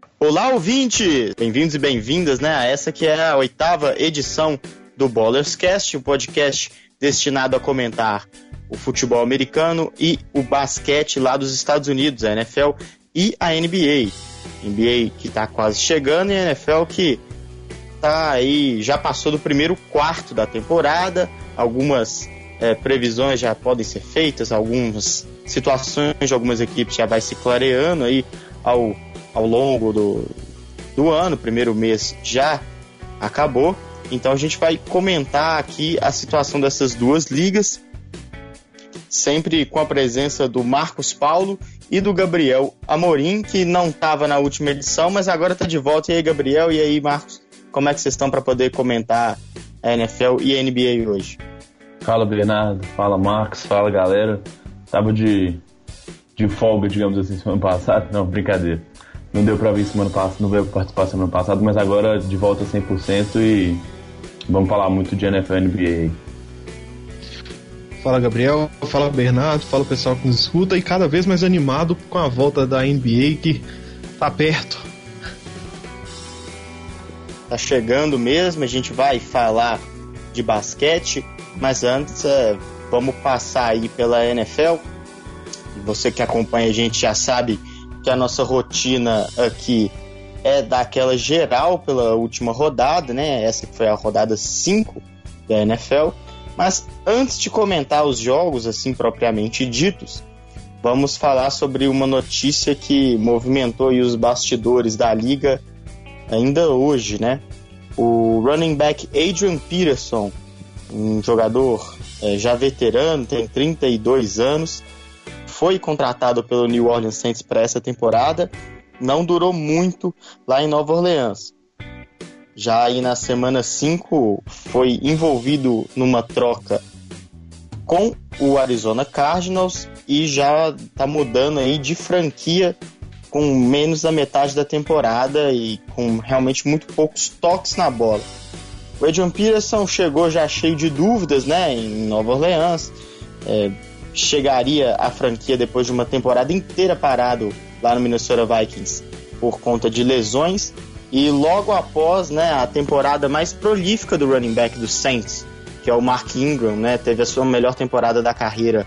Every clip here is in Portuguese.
Olá, ouvintes! Bem-vindos e bem-vindas, né, a essa que é a 8ª edição do Ballers Cast, um podcast destinado a comentar o futebol americano e o basquete lá dos Estados Unidos, a NFL e a NBA. NBA que está quase chegando e a NFL que tá aí, já passou do primeiro quarto da temporada, algumas previsões já podem ser feitas, algumas situações de algumas equipes já vai se clareando aí ao longo do ano, o primeiro mês já acabou, então a gente vai comentar aqui a situação dessas duas ligas, sempre com a presença do Marcos Paulo e do Gabriel Amorim, que não estava na última edição, mas agora está de volta. E aí, Gabriel, e aí, Marcos, como é que vocês estão para poder comentar a NFL e a NBA hoje? Fala, Bernardo, fala, Marcos, fala, galera. Tava de folga, digamos assim, semana passada. Não, brincadeira. Não deu pra vir semana passada, não veio participar semana passada, mas agora de volta 100% e vamos falar muito de NFL e NBA. Fala, Gabriel, fala, Bernardo, fala o pessoal que nos escuta e cada vez mais animado com a volta da NBA que tá perto. Tá chegando mesmo, a gente vai falar de basquete, mas antes vamos passar aí pela NFL. Você que acompanha a gente já sabe que a nossa rotina aqui é daquela geral pela última rodada, né? Essa que foi a rodada 5 da NFL. Mas antes de comentar os jogos, assim, propriamente ditos, vamos falar sobre uma notícia que movimentou aí os bastidores da liga ainda hoje, né? O running back Adrian Peterson, um jogador já veterano, tem 32 anos, foi contratado pelo New Orleans Saints para essa temporada, não durou muito lá em Nova Orleans. Já aí na semana 5 foi envolvido numa troca com o Arizona Cardinals e já está mudando aí de franquia com menos da metade da temporada e com realmente muito poucos toques na bola. O Adrian Peterson chegou já cheio de dúvidas, né, em Nova Orleans, chegaria à franquia depois de uma temporada inteira parado lá no Minnesota Vikings por conta de lesões, e logo após, né, a temporada mais prolífica do running back do Saints, que é o Mark Ingram, né, teve a sua melhor temporada da carreira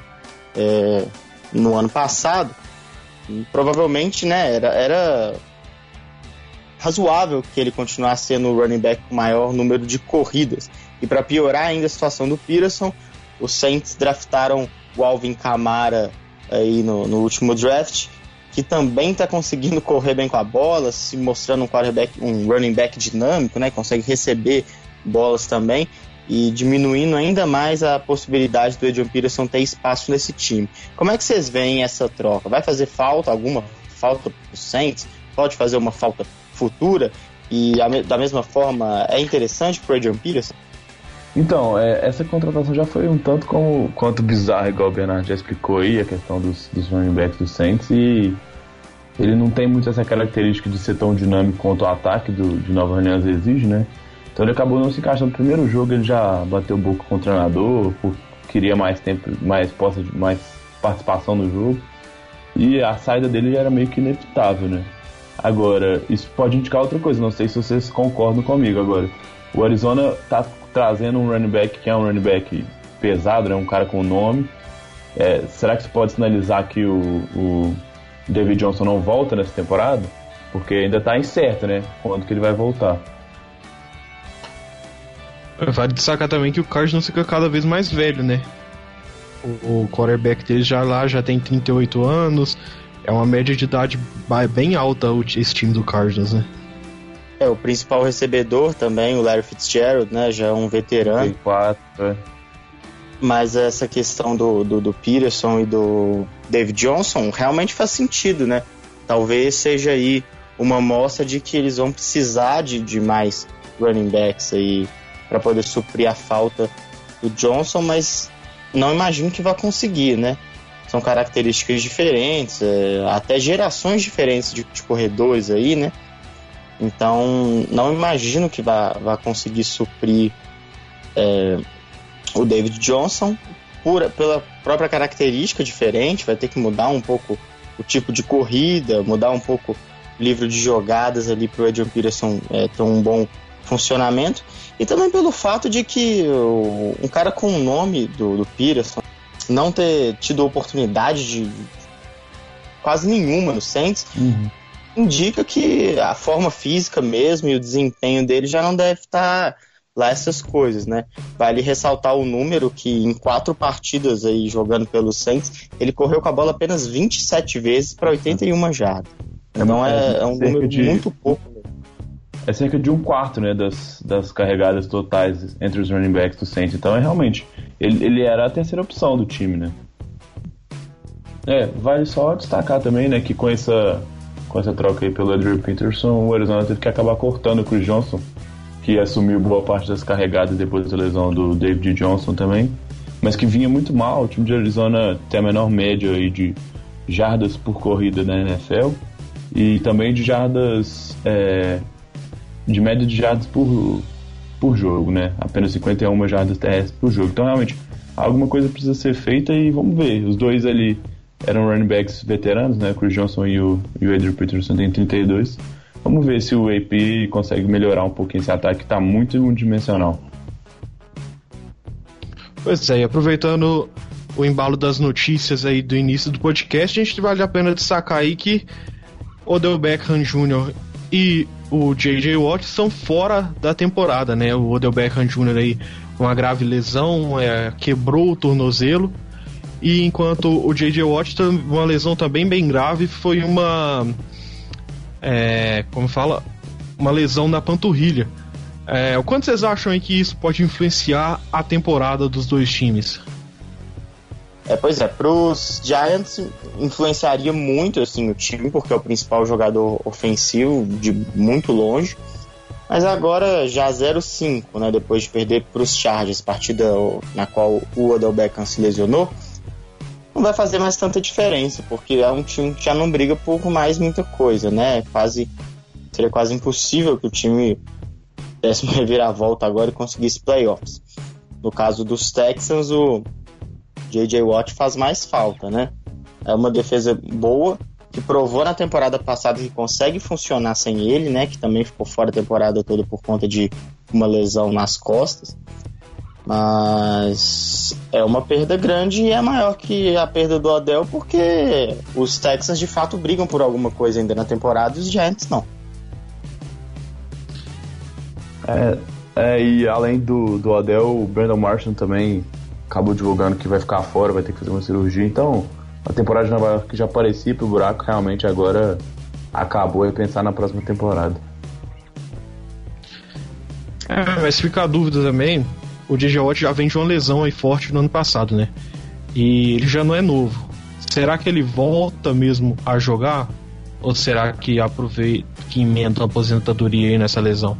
no ano passado, e provavelmente, né, era razoável que ele continuasse sendo o running back com maior número de corridas. E para piorar ainda a situação do Peterson, os Saints draftaram o Alvin Kamara aí no último draft, que também está conseguindo correr bem com a bola, se mostrando um running back dinâmico, né? Consegue receber bolas também e diminuindo ainda mais a possibilidade do Adrian Peterson ter espaço nesse time. Como é que vocês veem essa troca? Vai fazer alguma falta para o Saints? Pode fazer uma falta futura? E da mesma forma é interessante para o Adrian Peterson? Então, essa contratação já foi um tanto quanto bizarra, igual o Bernardo já explicou aí, a questão dos running backs do Saints, e ele não tem muito essa característica de ser tão dinâmico quanto o ataque de Nova Orleans exige, né? Então ele acabou não se encaixando no primeiro jogo, ele já bateu boca com o treinador, queria mais tempo, mais participação no jogo, e a saída dele já era meio que inevitável, né? Agora, isso pode indicar outra coisa, não sei se vocês concordam comigo agora. O Arizona tá trazendo um running back que é um running back pesado, né? Um cara com nome. Será que isso pode sinalizar que o David Johnson não volta nessa temporada? Porque ainda tá incerto, né? Quando que ele vai voltar. Vale destacar também que o Cardinals fica cada vez mais velho, né? O quarterback dele já tem 38 anos. É uma média de idade bem alta esse time do Cardinals, né? O principal recebedor também, o Larry Fitzgerald, né? Já é um veterano. 34, Mas essa questão do Peterson e do David Johnson realmente faz sentido, né? Talvez seja aí uma amostra de que eles vão precisar de mais running backs aí para poder suprir a falta do Johnson, mas não imagino que vai conseguir, né? São características diferentes, até gerações diferentes de corredores aí, né? Então, não imagino que vá conseguir suprir o David Johnson pela própria característica diferente. Vai ter que mudar um pouco o tipo de corrida, mudar um pouco livro de jogadas ali pro Adrian Peterson ter um bom funcionamento, e também pelo fato de que um cara com o nome do Peterson não ter tido oportunidade de quase nenhuma no Saints, indica que a forma física mesmo e o desempenho dele já não deve estar lá essas coisas, né? Vale ressaltar o número que em 4 partidas aí jogando pelo Saints, ele correu com a bola apenas 27 vezes para 81 jardas. Então é um número muito pouco. É cerca de 1/4, né, das carregadas totais entre os running backs do Saints. Então realmente, ele era a terceira opção do time, né? Vale só destacar também, né, que com essa troca aí pelo Adrian Peterson, o Arizona teve que acabar cortando o Chris Johnson, que assumiu boa parte das carregadas depois da lesão do David Johnson também, mas que vinha muito mal. O time de Arizona tem a menor média aí de jardas por corrida na NFL e também de jardas, de média de jardas por jogo, né? Apenas 51 jardas terrestres por jogo. Então realmente alguma coisa precisa ser feita e vamos ver. Os dois ali eram running backs veteranos, né? Chris Johnson e o Adrian Peterson tem 32. Vamos ver se o AP consegue melhorar um pouquinho esse ataque que está muito unidimensional. Pois é, e aproveitando o embalo das notícias aí do início do podcast, a gente vale a pena destacar aí que Odell Beckham Jr. e o J.J. Watt estão fora da temporada, né? O Odell Beckham Jr. aí uma grave lesão, quebrou o tornozelo, e enquanto o J.J. Watt uma lesão também bem grave, foi uma uma lesão na panturrilha. O quanto vocês acham aí que isso pode influenciar a temporada dos dois times? Pois é, pros Giants influenciaria muito assim, o time, porque é o principal jogador ofensivo de muito longe, mas agora já 0-5, né, depois de perder pros Chargers, partida na qual o Odell Beckham se lesionou, não vai fazer mais tanta diferença, porque é um time que já não briga por mais muita coisa, né? Seria quase impossível que o time desse uma reviravolta agora e conseguisse playoffs. No caso dos Texans, o J.J. Watt faz mais falta, né? É uma defesa boa, que provou na temporada passada que consegue funcionar sem ele, né? Que também ficou fora a temporada toda por conta de uma lesão nas costas. Mas é uma perda grande e é maior que a perda do Odell, porque os Texans de fato brigam por alguma coisa ainda na temporada e os Giants não. E além do Odell, o Brandon Marshall também acabou divulgando que vai ficar fora, vai ter que fazer uma cirurgia. Então a temporada de Nova York, que já parecia pro buraco, realmente agora acabou, e pensar na próxima temporada. Mas fica a dúvida também. O J.J. Watt já vem de uma lesão aí forte no ano passado, né? E ele já não é novo. Será que ele volta mesmo a jogar? Ou será que aproveita, que emenda a aposentadoria aí nessa lesão?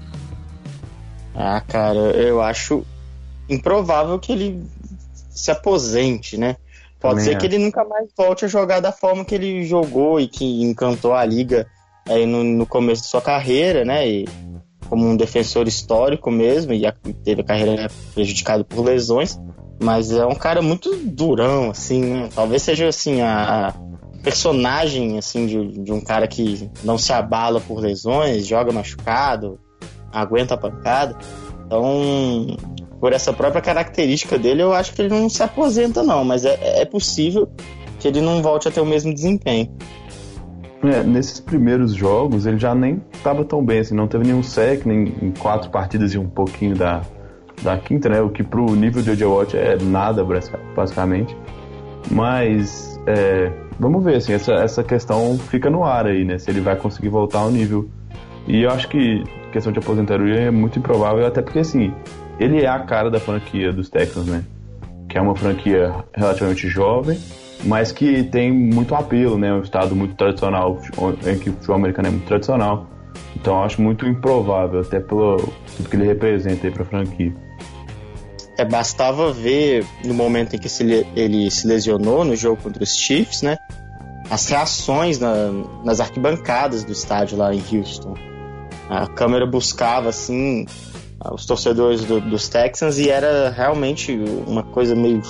Cara, eu acho improvável que ele se aposente, né? Pode ser que ele nunca mais volte a jogar da forma que ele jogou e que encantou a liga aí no começo de sua carreira, né? E como um defensor histórico mesmo, e teve a carreira prejudicada por lesões, mas é um cara muito durão, assim, né? Talvez seja, assim, a personagem, assim, de um cara que não se abala por lesões, joga machucado, aguenta a pancada. Então, por essa própria característica dele, eu acho que ele não se aposenta, não, mas é possível que ele não volte a ter o mesmo desempenho. Nesses primeiros jogos ele já nem estava tão bem, assim, não teve nenhum sack, nem em 4 partidas e um pouquinho da quinta, né? O que pro nível de J.J. Watt é nada, basicamente. Mas vamos ver, assim, essa questão fica no ar aí, né? Se ele vai conseguir voltar ao nível. E eu acho que a questão de aposentadoria é muito improvável, até porque, assim, ele é a cara da franquia dos Texans, né? Que é uma franquia relativamente jovem, mas que tem muito apelo, né? Um estado muito tradicional, em que o futebol americano é muito tradicional. Então eu acho muito improvável, até pelo tudo que ele representa aí pra franquia. Bastava ver no momento em que ele se lesionou no jogo contra os Chiefs, né? As reações nas arquibancadas do estádio lá em Houston. A câmera buscava, assim, os torcedores dos Texans, e era realmente uma coisa meio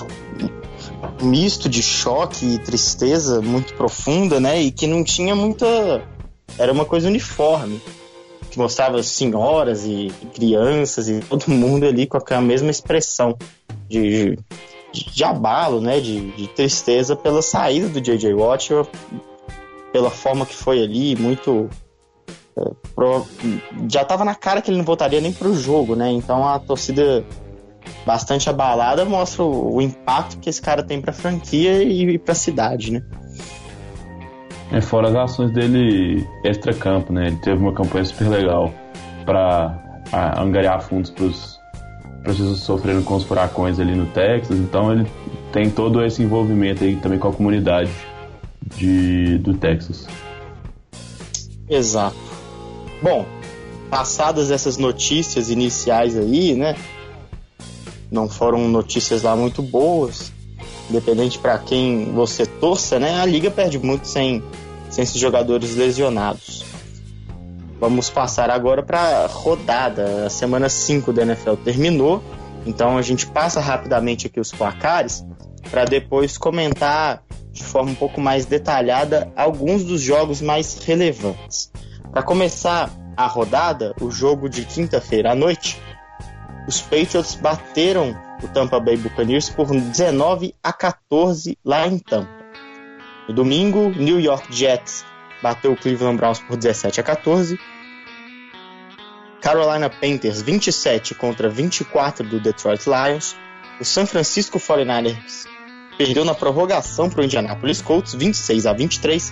misto de choque e tristeza muito profunda, né? E que não tinha muita era uma coisa uniforme, que mostrava senhoras e crianças e todo mundo ali com a mesma expressão de abalo, né, de tristeza pela saída do J.J. Watt, pela forma que foi ali, muito... já estava na cara que ele não voltaria nem pro jogo, né, então a torcida bastante abalada mostra o impacto que esse cara tem pra franquia e pra cidade, né. Fora as ações dele extra-campo, né? Ele teve uma campanha super legal para angariar fundos para os pessoas sofrendo com os furacões ali no Texas. Então ele tem todo esse envolvimento aí também com a comunidade do Texas. Exato. Bom, passadas essas notícias iniciais aí, né? Não foram notícias lá muito boas. Independente para quem você torça, né? A liga perde muito sem esses jogadores lesionados. Vamos passar agora para a rodada. A semana 5 da NFL terminou, então a gente passa rapidamente aqui os placares para depois comentar de forma um pouco mais detalhada alguns dos jogos mais relevantes. Para começar a rodada, o jogo de quinta-feira à noite, os Patriots bateram o Tampa Bay Buccaneers por 19-14 lá em Tampa. No domingo, New York Jets bateu o Cleveland Browns por 17-14. Carolina Panthers 27 contra 24 do Detroit Lions. O San Francisco 49ers perdeu na prorrogação para o Indianapolis Colts 26-23.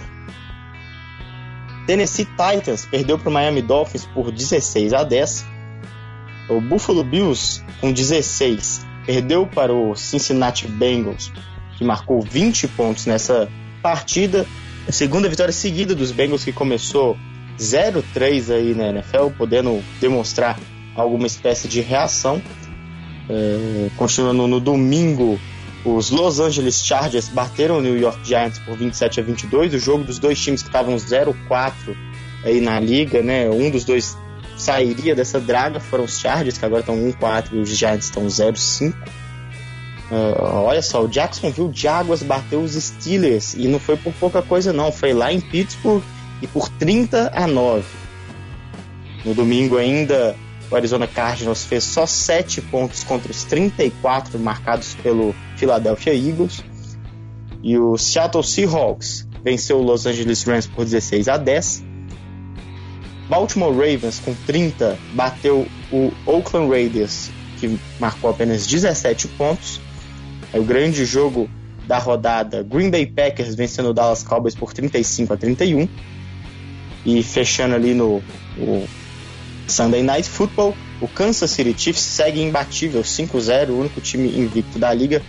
Tennessee Titans perdeu para o Miami Dolphins por 16-10. O Buffalo Bills com 16 perdeu para o Cincinnati Bengals, que marcou 20 pontos nessa partida. A segunda vitória seguida dos Bengals, que começou 0-3 aí na NFL, podendo demonstrar alguma espécie de reação. Continuando no domingo, os Los Angeles Chargers bateram o New York Giants por 27-22. O jogo dos dois times que estavam 0-4 aí na liga, né? Um dos dois sairia dessa draga, foram os Chargers, que agora estão 1-4 e os Giants estão 0-5. Olha só, o Jacksonville Jaguars bateu os Steelers e não foi por pouca coisa não, foi lá em Pittsburgh e por 30-9. No domingo ainda, o Arizona Cardinals fez só 7 pontos contra os 34 marcados pelo Philadelphia Eagles, e o Seattle Seahawks venceu o Los Angeles Rams por 16-10. Baltimore Ravens com 30 bateu o Oakland Raiders, que marcou apenas 17 pontos. É o grande jogo da rodada, Green Bay Packers vencendo o Dallas Cowboys por 35-31. E fechando ali no Sunday Night Football, o Kansas City Chiefs segue imbatível 5-0, o único time invicto da liga,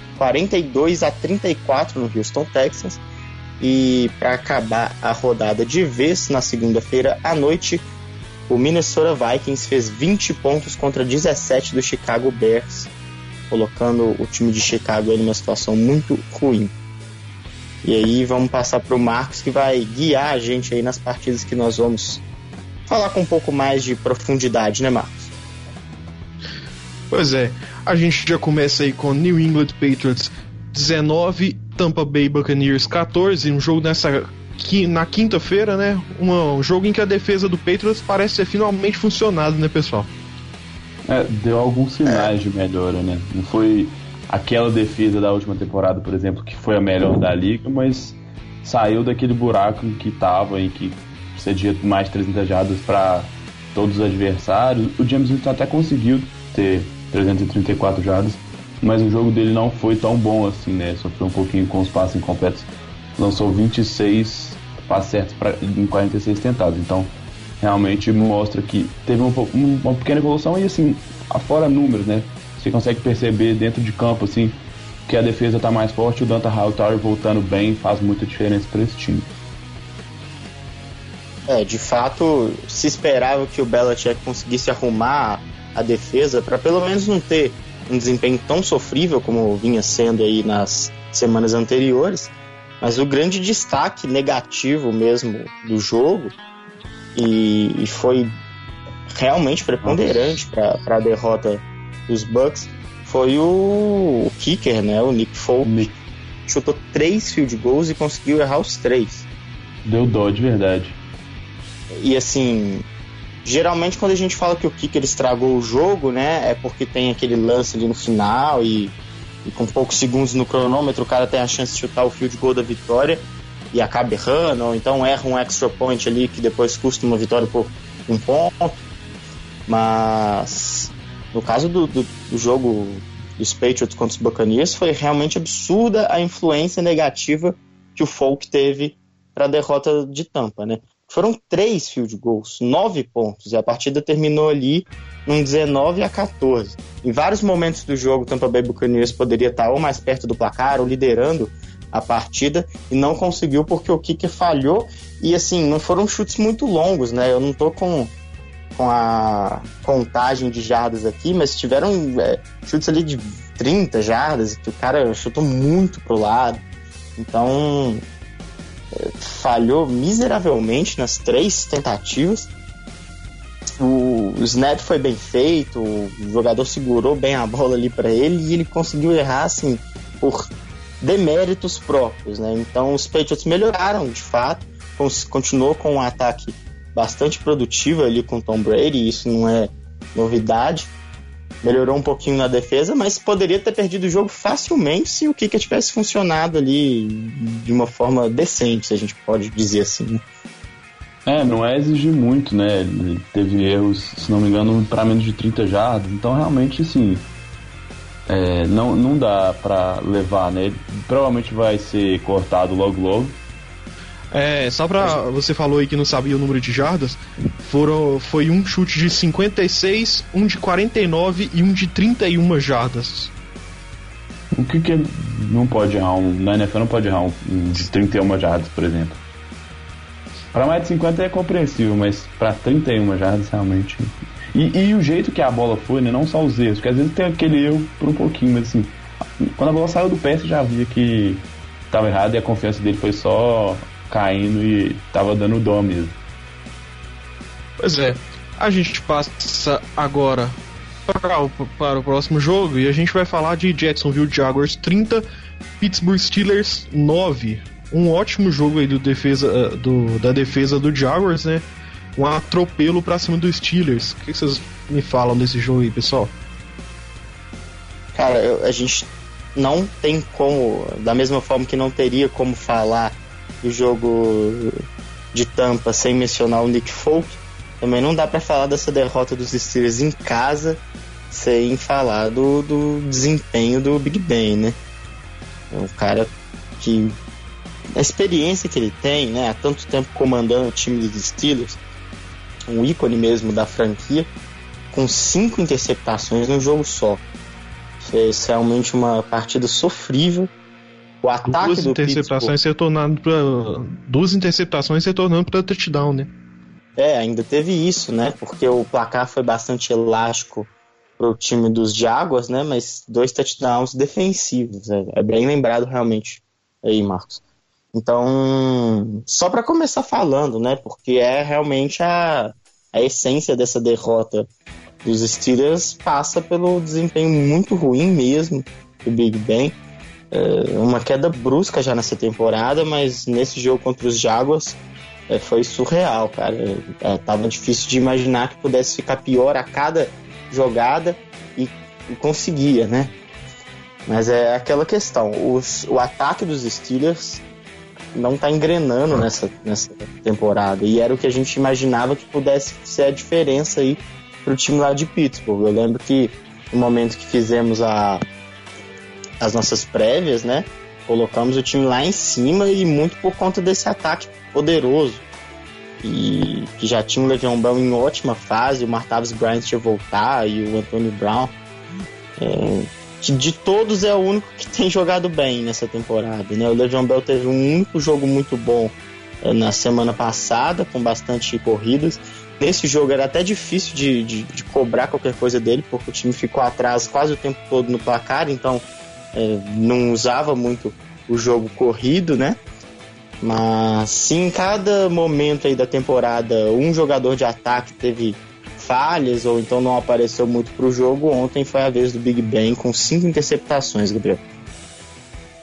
42-34 no Houston Texans. E para acabar a rodada de vez, na segunda-feira à noite, o Minnesota Vikings fez 20 pontos contra 17 do Chicago Bears, colocando o time de Chicago em uma situação muito ruim. E aí vamos passar para o Marcos, que vai guiar a gente aí nas partidas que nós vamos falar com um pouco mais de profundidade, né, Marcos? Pois é, a gente já começa aí com New England Patriots 19, Tampa Bay Buccaneers 14, um jogo na quinta-feira, né? Um jogo em que a defesa do Patriots parece ter finalmente funcionado, né, pessoal? Deu alguns sinais de melhora, né? Não foi aquela defesa da última temporada, por exemplo, que foi a melhor da liga, mas saiu daquele buraco em que estava, em que cedia mais de 300 jardas para todos os adversários. O James Winston até conseguiu ter 334 jardas, mas o jogo dele não foi tão bom assim, né? Sofreu um pouquinho com os passes incompletos. Lançou 26 passes certos em 46 tentados. Então, realmente mostra que teve uma pequena evolução. E assim, afora números, né? Você consegue perceber dentro de campo, assim, que a defesa está mais forte. O Dante Hightower voltando bem faz muita diferença para esse time. De fato, se esperava que o Belichick conseguisse arrumar a defesa para pelo menos não ter um desempenho tão sofrível como vinha sendo aí nas semanas anteriores, mas o grande destaque negativo mesmo do jogo, e foi realmente preponderante para a derrota dos Bucs, foi o kicker, né, o Nick Folk. Chutou 3 field goals e conseguiu errar os 3. Deu dó de verdade. E assim, geralmente quando a gente fala que o kicker estragou o jogo, né, é porque tem aquele lance ali no final e com poucos segundos no cronômetro o cara tem a chance de chutar o field goal da vitória e acaba errando, ou então erra um extra point ali que depois custa uma vitória por 1 ponto. Mas no caso do jogo dos Patriots contra os Buccaneers, foi realmente absurda a influência negativa que o Folk teve para a derrota de Tampa, né? Foram 3 field goals, 9 pontos, e a partida terminou ali num 19-14. Em vários momentos do jogo, o Tampa Bay Buccaneers poderia estar ou mais perto do placar ou liderando a partida, e não conseguiu porque o kicker falhou, e assim, não foram chutes muito longos, né? Eu não tô com a contagem de jardas aqui, mas tiveram chutes ali de 30 jardas, que o cara chutou muito pro lado, então falhou miseravelmente nas 3 tentativas. O snap foi bem feito, o jogador segurou bem a bola ali para ele e ele conseguiu errar assim por deméritos próprios, né? Então os Patriots melhoraram de fato, continuou com um ataque bastante produtivo ali com o Tom Brady, isso não é novidade. Melhorou um pouquinho na defesa, mas poderia ter perdido o jogo facilmente se o kicker tivesse funcionado ali de uma forma decente, se a gente pode dizer assim. Não é exigir muito, né? Ele teve erros, se não me engano, para menos de 30 jardas, então realmente, assim, não dá para levar, né? Ele provavelmente vai ser cortado logo. Só pra... Você falou aí que não sabia o número de jardas. Foi um chute de 56, um de 49 e um de 31 jardas. O que não pode errar na NFL não pode errar um de 31 jardas, por exemplo. Para mais de 50 é compreensível, mas para 31 jardas realmente... E o jeito que a bola foi, né? Não só os erros, porque às vezes tem aquele erro por um pouquinho, mas assim, quando a bola saiu do pé, você já via que estava errado e a confiança dele foi só caindo e tava dando dó mesmo. Pois é, a gente passa agora para o próximo jogo e a gente vai falar de Jacksonville Jaguars 30, Pittsburgh Steelers 9. Um ótimo jogo aí da defesa do Jaguars, né? Um atropelo pra cima dos Steelers. O que vocês me falam desse jogo aí, pessoal? Cara, a gente não tem como, da mesma forma que não teria como falar do jogo de Tampa sem mencionar o Nick Folk, também não dá pra falar dessa derrota dos Steelers em casa sem falar do desempenho do Big Ben, né? É um cara que a experiência que ele tem, né, há tanto tempo comandando o time dos Steelers, um ícone mesmo da franquia, com 5 interceptações num jogo só. Fez realmente uma partida sofrível. O ataque duas interceptações se tornando para touchdown, né? Ainda teve isso, né? Porque o placar foi bastante elástico pro time dos Jaguars, né? Mas 2 touchdowns defensivos. É bem lembrado realmente aí, Marcos. Então, só para começar falando, né? Porque é realmente a essência dessa derrota dos Steelers passa pelo desempenho muito ruim mesmo do Big Ben. Uma queda brusca já nessa temporada, mas nesse jogo contra os Jaguars foi surreal, cara. Tava difícil de imaginar que pudesse ficar pior a cada jogada e conseguia, né? Mas é aquela questão, o ataque dos Steelers não tá engrenando nessa temporada, e era o que a gente imaginava que pudesse ser a diferença aí pro time lá de Pittsburgh. Eu lembro que no momento que fizemos as nossas prévias, né, colocamos o time lá em cima, e muito por conta desse ataque poderoso, e que já tinha o Le'Veon Bell em ótima fase, o Martavis Bryant ia voltar, e o Antonio Brown, que de todos é o único que tem jogado bem nessa temporada, né? O Le'Veon Bell teve um único jogo muito bom na semana passada, com bastante corridas. Nesse jogo era até difícil de cobrar qualquer coisa dele, porque o time ficou atrás quase o tempo todo no placar, então não usava muito o jogo corrido, né? Mas se em cada momento aí da temporada um jogador de ataque teve falhas ou então não apareceu muito pro jogo, ontem foi a vez do Big Ben com 5 interceptações, Gabriel.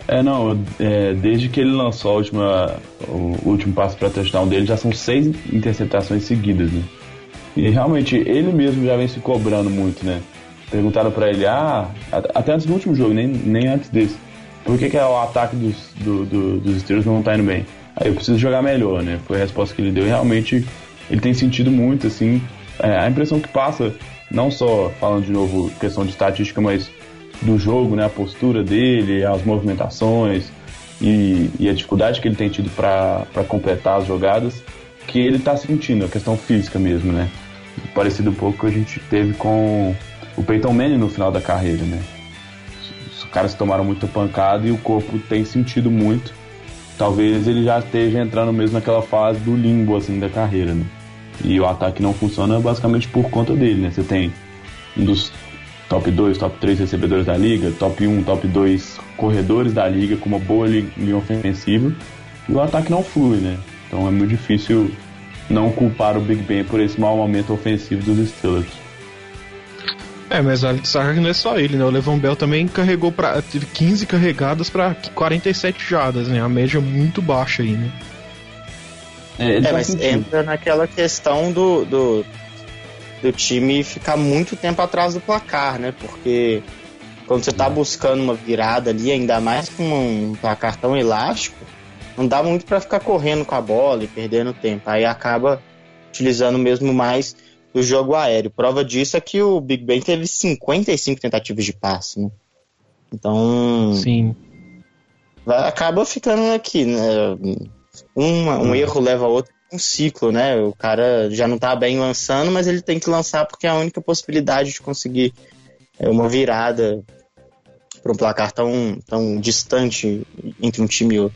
Desde que ele lançou o último passe para touchdown dele, já são 6 interceptações seguidas, né? E realmente ele mesmo já vem se cobrando muito, né? Perguntaram para ele, até antes do último jogo, nem antes desse, por que o ataque dos Steelers não tá indo bem? Aí eu preciso jogar melhor, né? Foi a resposta que ele deu, e realmente ele tem sentido muito, assim, a impressão que passa, não só falando de novo questão de estatística, mas do jogo, né, a postura dele, as movimentações e a dificuldade que ele tem tido para completar as jogadas, que ele tá sentindo, a questão física mesmo, né? Parecido um pouco que a gente teve com o Peyton Manning no final da carreira, né? Os caras tomaram muita pancada e o corpo tem sentido muito. Talvez ele já esteja entrando mesmo naquela fase do limbo, assim, da carreira, né? E o ataque não funciona basicamente por conta dele, né? Você tem um dos top 2, top 3 recebedores da liga, top 1, top 2 corredores da liga, com uma boa linha ofensiva, e o ataque não flui, né? Então é muito difícil não culpar o Big Ben por esse mau momento ofensivo dos Steelers. Mas vale destacar que não é só ele, né? O Le'Veon Bell também teve 15 carregadas para 47 jardas, né? A média muito baixa aí, né? Mas entra naquela questão do time ficar muito tempo atrás do placar, né? Porque quando você tá buscando uma virada ali, ainda mais com um placar tão elástico, não dá muito para ficar correndo com a bola e perdendo tempo. Aí acaba utilizando mesmo mais do jogo aéreo. Prova disso é que o Big Ben teve 55 tentativas de passe, né? Então... Sim. Acaba ficando aqui, né? Um erro leva a outro, um ciclo, né? O cara já não tá bem lançando, mas ele tem que lançar porque é a única possibilidade de conseguir uma virada para um placar tão distante entre um time e outro.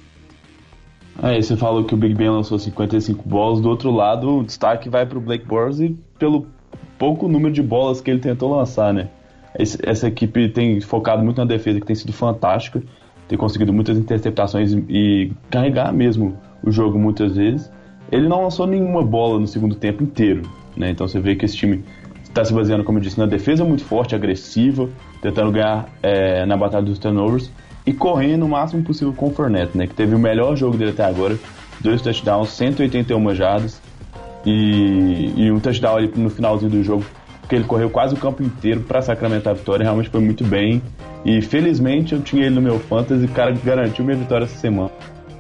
Aí você falou que o Big Ben lançou 55 bolas, do outro lado o destaque vai pro Blake Bortles e pelo pouco número de bolas que ele tentou lançar, né? Essa equipe tem focado muito na defesa, que tem sido fantástica, tem conseguido muitas interceptações e carregar mesmo o jogo muitas vezes. Ele não lançou nenhuma bola no segundo tempo inteiro, né? Então você vê que esse time está se baseando, como eu disse, na defesa muito forte, agressiva, tentando ganhar na batalha dos turnovers e correndo o máximo possível com o Fournette, né? Que teve o melhor jogo dele até agora, 2 touchdowns, 181 jardas e um touchdown ali no finalzinho do jogo, porque ele correu quase o campo inteiro para sacramentar a vitória. Realmente foi muito bem e felizmente eu tinha ele no meu fantasy, o cara garantiu minha vitória essa semana.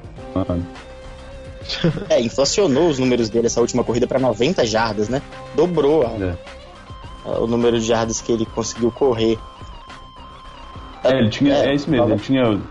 Inflacionou os números dele essa última corrida para 90 jardas, né? Dobrou o número de jardas que ele conseguiu correr. Ele tinha, é isso mesmo, ele tinha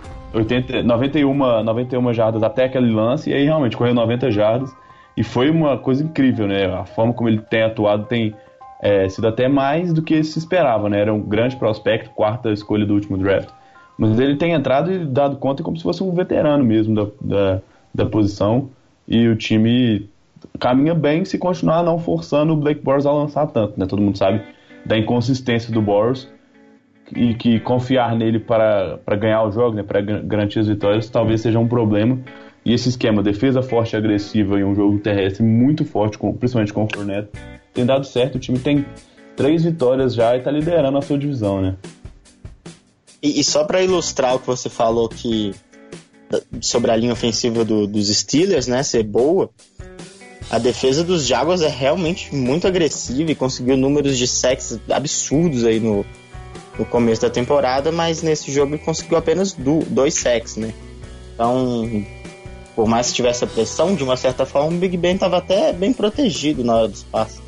91 jardas até aquele lance, e aí realmente correu 90 jardas, e foi uma coisa incrível, né? A forma como ele tem atuado tem sido até mais do que se esperava, né? Era um grande prospecto, 4ª escolha do último draft, mas ele tem entrado e dado conta como se fosse um veterano mesmo da posição, e o time caminha bem se continuar não forçando o Blake Bortles a lançar tanto, né? Todo mundo sabe da inconsistência do Bortles, e que confiar nele para ganhar o jogo, né, para garantir as vitórias, talvez seja um problema. E esse esquema, defesa forte e agressiva e um jogo terrestre muito forte, principalmente com o Fournette, tem dado certo. O time tem 3 vitórias já e está liderando a sua divisão, né? E só para ilustrar o que você falou sobre a linha ofensiva dos Steelers, né, ser boa, a defesa dos Jaguars é realmente muito agressiva e conseguiu números de sacks absurdos aí no começo da temporada, mas nesse jogo ele conseguiu apenas 2 sacks, né? Então, por mais que tivesse a pressão, de uma certa forma, o Big Ben estava até bem protegido na hora dos passes.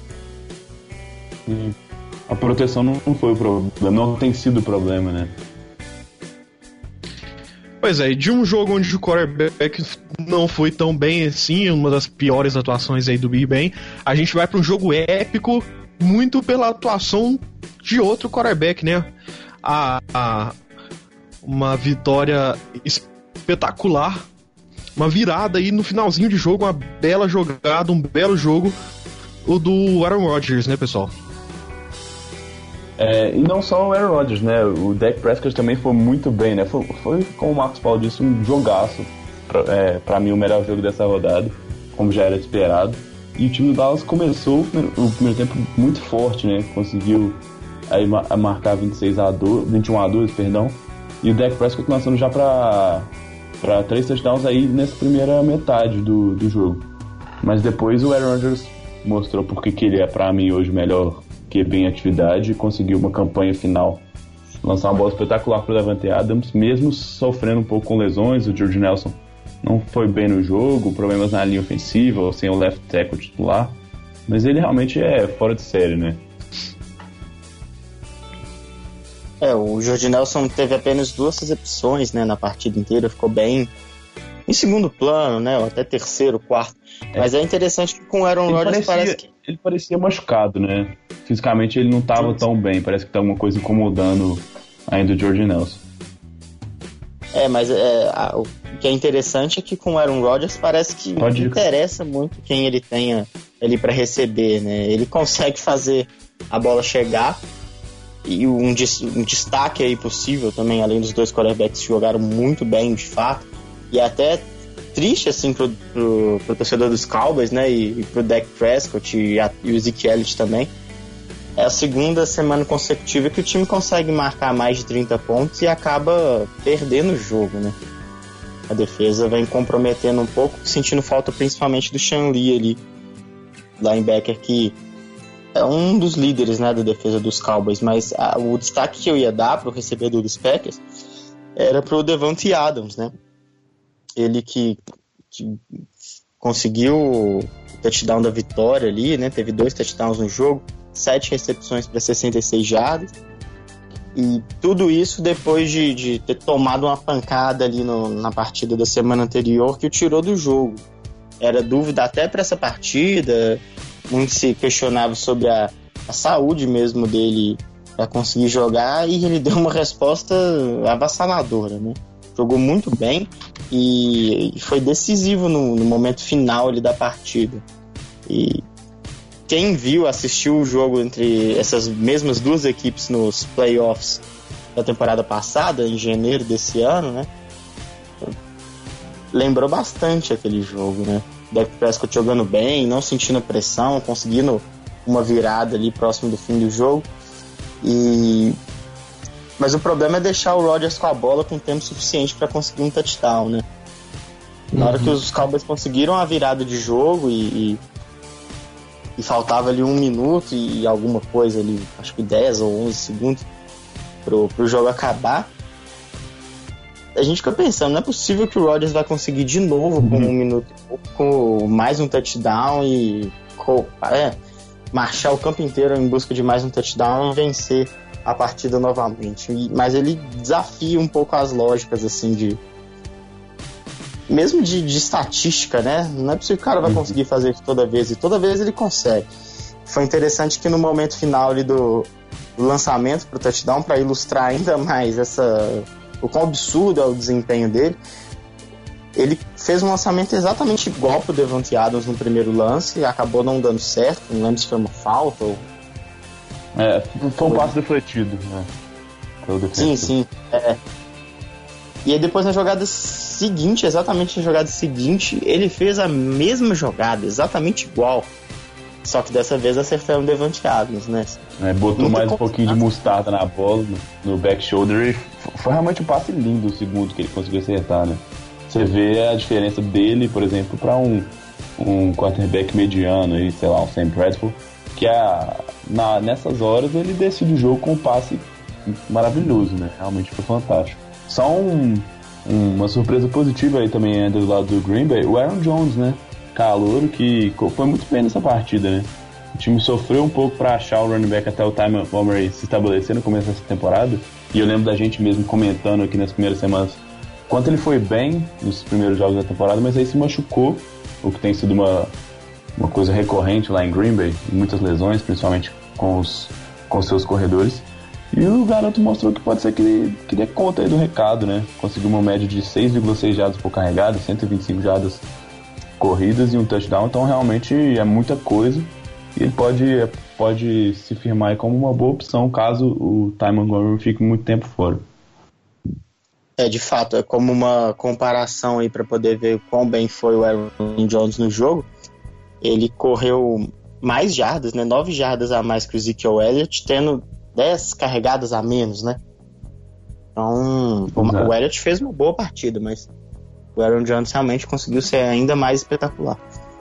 A proteção não foi o problema, não tem sido o problema, né? Pois é, de um jogo onde o quarterback não foi tão bem assim, uma das piores atuações aí do Big Ben, a gente vai para um jogo épico, muito pela atuação de outro quarterback, né? Uma vitória espetacular, uma virada aí no finalzinho de jogo, uma bela jogada, um belo jogo, o do Aaron Rodgers, né, pessoal? E não só o Aaron Rodgers, né? O Dak Prescott também foi muito bem, né? Foi, como o Marcos Paulo disse, um jogaço. Pra mim, o melhor jogo dessa rodada, como já era esperado. E o time do Dallas começou o primeiro tempo muito forte, né? Conseguiu aí marcar 21-2, perdão. E o Dak Prescott lançando já pra 3 touchdowns aí nessa primeira metade do jogo. Mas depois o Aaron Rodgers mostrou porque que ele é, pra mim, hoje o melhor QB em atividade e conseguiu uma campanha final. Lançar uma bola espetacular pro Davante Adams, mesmo sofrendo um pouco com lesões. O Jordy Nelson não foi bem no jogo, problemas na linha ofensiva, ou sem o left tackle titular. Mas ele realmente é fora de série, né? O Jordy Nelson teve apenas 2 recepções, né, na partida inteira, ficou bem em segundo plano, né, ou até terceiro, quarto. Mas é interessante que com o Aaron Rodgers parece que... Ele parecia machucado, né? Fisicamente ele não estava tão bem, parece que tá alguma coisa incomodando ainda o Jordy Nelson. Mas o que é interessante é que com o Aaron Rodgers parece que interessa muito quem ele tenha ali para receber, né? Ele consegue fazer a bola chegar, e um destaque aí possível também, além dos 2 quarterbacks que jogaram muito bem de fato, e até triste assim pro torcedor dos Cowboys, né, e pro Dak Prescott e o Zeke Elliott também. É a segunda semana consecutiva que o time consegue marcar mais de 30 pontos e acaba perdendo o jogo, né? A defesa vem comprometendo um pouco, sentindo falta principalmente do Sean Lee ali, linebacker, que é um dos líderes, né, da defesa dos Cowboys. Mas o destaque que eu ia dar pro recebedor dos Packers era pro Davante Adams, né? Ele que conseguiu o touchdown da vitória ali, né? Teve 2 touchdowns no jogo, 7 recepções para 66 jardas. E tudo isso depois de ter tomado uma pancada ali na partida da semana anterior que o tirou do jogo. Era dúvida até para essa partida, muito se questionava sobre a saúde mesmo dele para conseguir jogar, e ele deu uma resposta avassaladora, né? Jogou muito bem e foi decisivo no momento final ali da partida. E quem assistiu o jogo entre essas mesmas 2 equipes nos playoffs da temporada passada, em janeiro desse ano, né, lembrou bastante aquele jogo, né? Dak Prescott jogando bem, não sentindo pressão, conseguindo uma virada ali próximo do fim do jogo. Mas o problema é deixar o Rodgers com a bola com tempo suficiente para conseguir um touchdown, né? Na hora que os Cowboys conseguiram a virada de jogo e faltava ali 1 minuto e alguma coisa ali, acho que 10 ou 11 segundos pro jogo acabar, a gente fica pensando, não é possível que o Rodgers vai conseguir de novo com 1 minuto com mais um touchdown e marchar o campo inteiro em busca de mais um touchdown e vencer a partida novamente. Mas ele desafia um pouco as lógicas, assim, mesmo de estatística, né? Não é possível que o cara vai conseguir fazer isso toda vez, e toda vez ele consegue. Foi interessante que no momento final ali do lançamento pro touchdown, para ilustrar ainda mais o quão absurdo é o desempenho dele, ele fez um lançamento exatamente igual pro Davante Adams no primeiro lance e acabou não dando certo, não lembro se foi uma falta ou... foi um passe defletido, né? Sim. E aí depois na jogada seguinte, exatamente na jogada seguinte, ele fez a mesma jogada, exatamente igual. Só que dessa vez acertaram o Davante Adams, né? Botou mais um pouquinho de mostarda na bola, no back shoulder, e foi realmente um passe lindo o segundo que ele conseguiu acertar, né? Você vê a diferença dele, por exemplo, para um quarterback mediano, aí, sei lá, um Sam Bradford, que nessas horas ele decide o jogo com um passe maravilhoso, né? Realmente foi fantástico. Só uma surpresa positiva aí também do lado do Green Bay, o Aaron Jones, né? Calouro, que foi muito bem nessa partida, né? O time sofreu um pouco para achar o running back até o Ty Montgomery se estabelecer no começo dessa temporada, e eu lembro da gente mesmo comentando aqui nas primeiras semanas quanto ele foi bem nos primeiros jogos da temporada, mas aí se machucou, o que tem sido uma coisa recorrente lá em Green Bay, muitas lesões, principalmente com seus corredores. E o garoto mostrou que pode ser que ele dê conta aí do recado, né? Conseguiu uma média de 6,6 jardas por carregada, 125 jardas corridas e um touchdown, então realmente é muita coisa. E ele pode se firmar aí como uma boa opção caso o Ty Montgomery fique muito tempo fora. De fato, é como uma comparação aí para poder ver quão bem foi o Aaron Jones no jogo. Ele correu mais jardas, né? 9 jardas a mais que o Ezekiel Elliott, tendo 10 carregadas a menos, né? Então, o Elliott fez uma boa partida, mas o Aaron Jones realmente conseguiu ser ainda mais espetacular.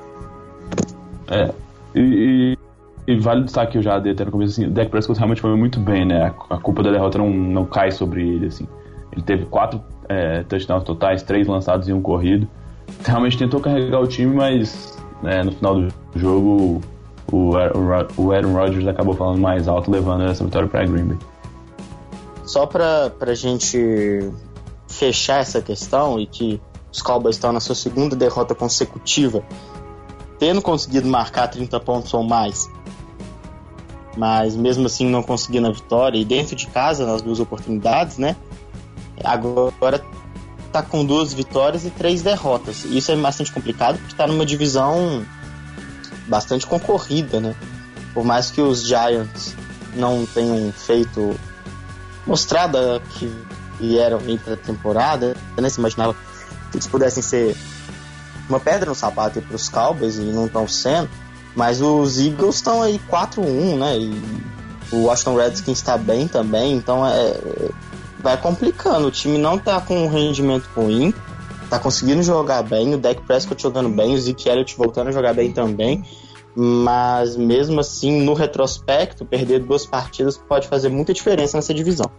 E vale destaque que eu já dei até no começo, assim, o Dak Prescott realmente foi muito bem, né? A culpa da derrota não cai sobre ele, assim. Ele teve 4 touchdowns totais, 3 lançados e 1 corrido. Realmente tentou carregar o time, mas no final do jogo o Aaron Rodgers acabou falando mais alto, levando essa vitória para Green Bay. Só pra gente fechar essa questão, e que os Cowboys estão na sua segunda derrota consecutiva, tendo conseguido marcar 30 pontos ou mais, mas mesmo assim não conseguindo a vitória, e dentro de casa nas 2 oportunidades, né? Agora tá com 2 vitórias e 3 derrotas. Isso é bastante complicado porque tá numa divisão bastante concorrida, né? Por mais que os Giants não tenham mostrado que vieram bem pra temporada, né? Se imaginava que eles pudessem ser uma pedra no sapato para os Cowboys, e não estão sendo, mas os Eagles estão aí 4-1, né? E o Washington Redskins está bem também, então vai complicando. O time não tá com um rendimento ruim, tá conseguindo jogar bem, o Dak Prescott jogando bem, o Zeke Elliott voltando a jogar bem também, mas mesmo assim, no retrospecto, perder 2 partidas pode fazer muita diferença nessa divisão.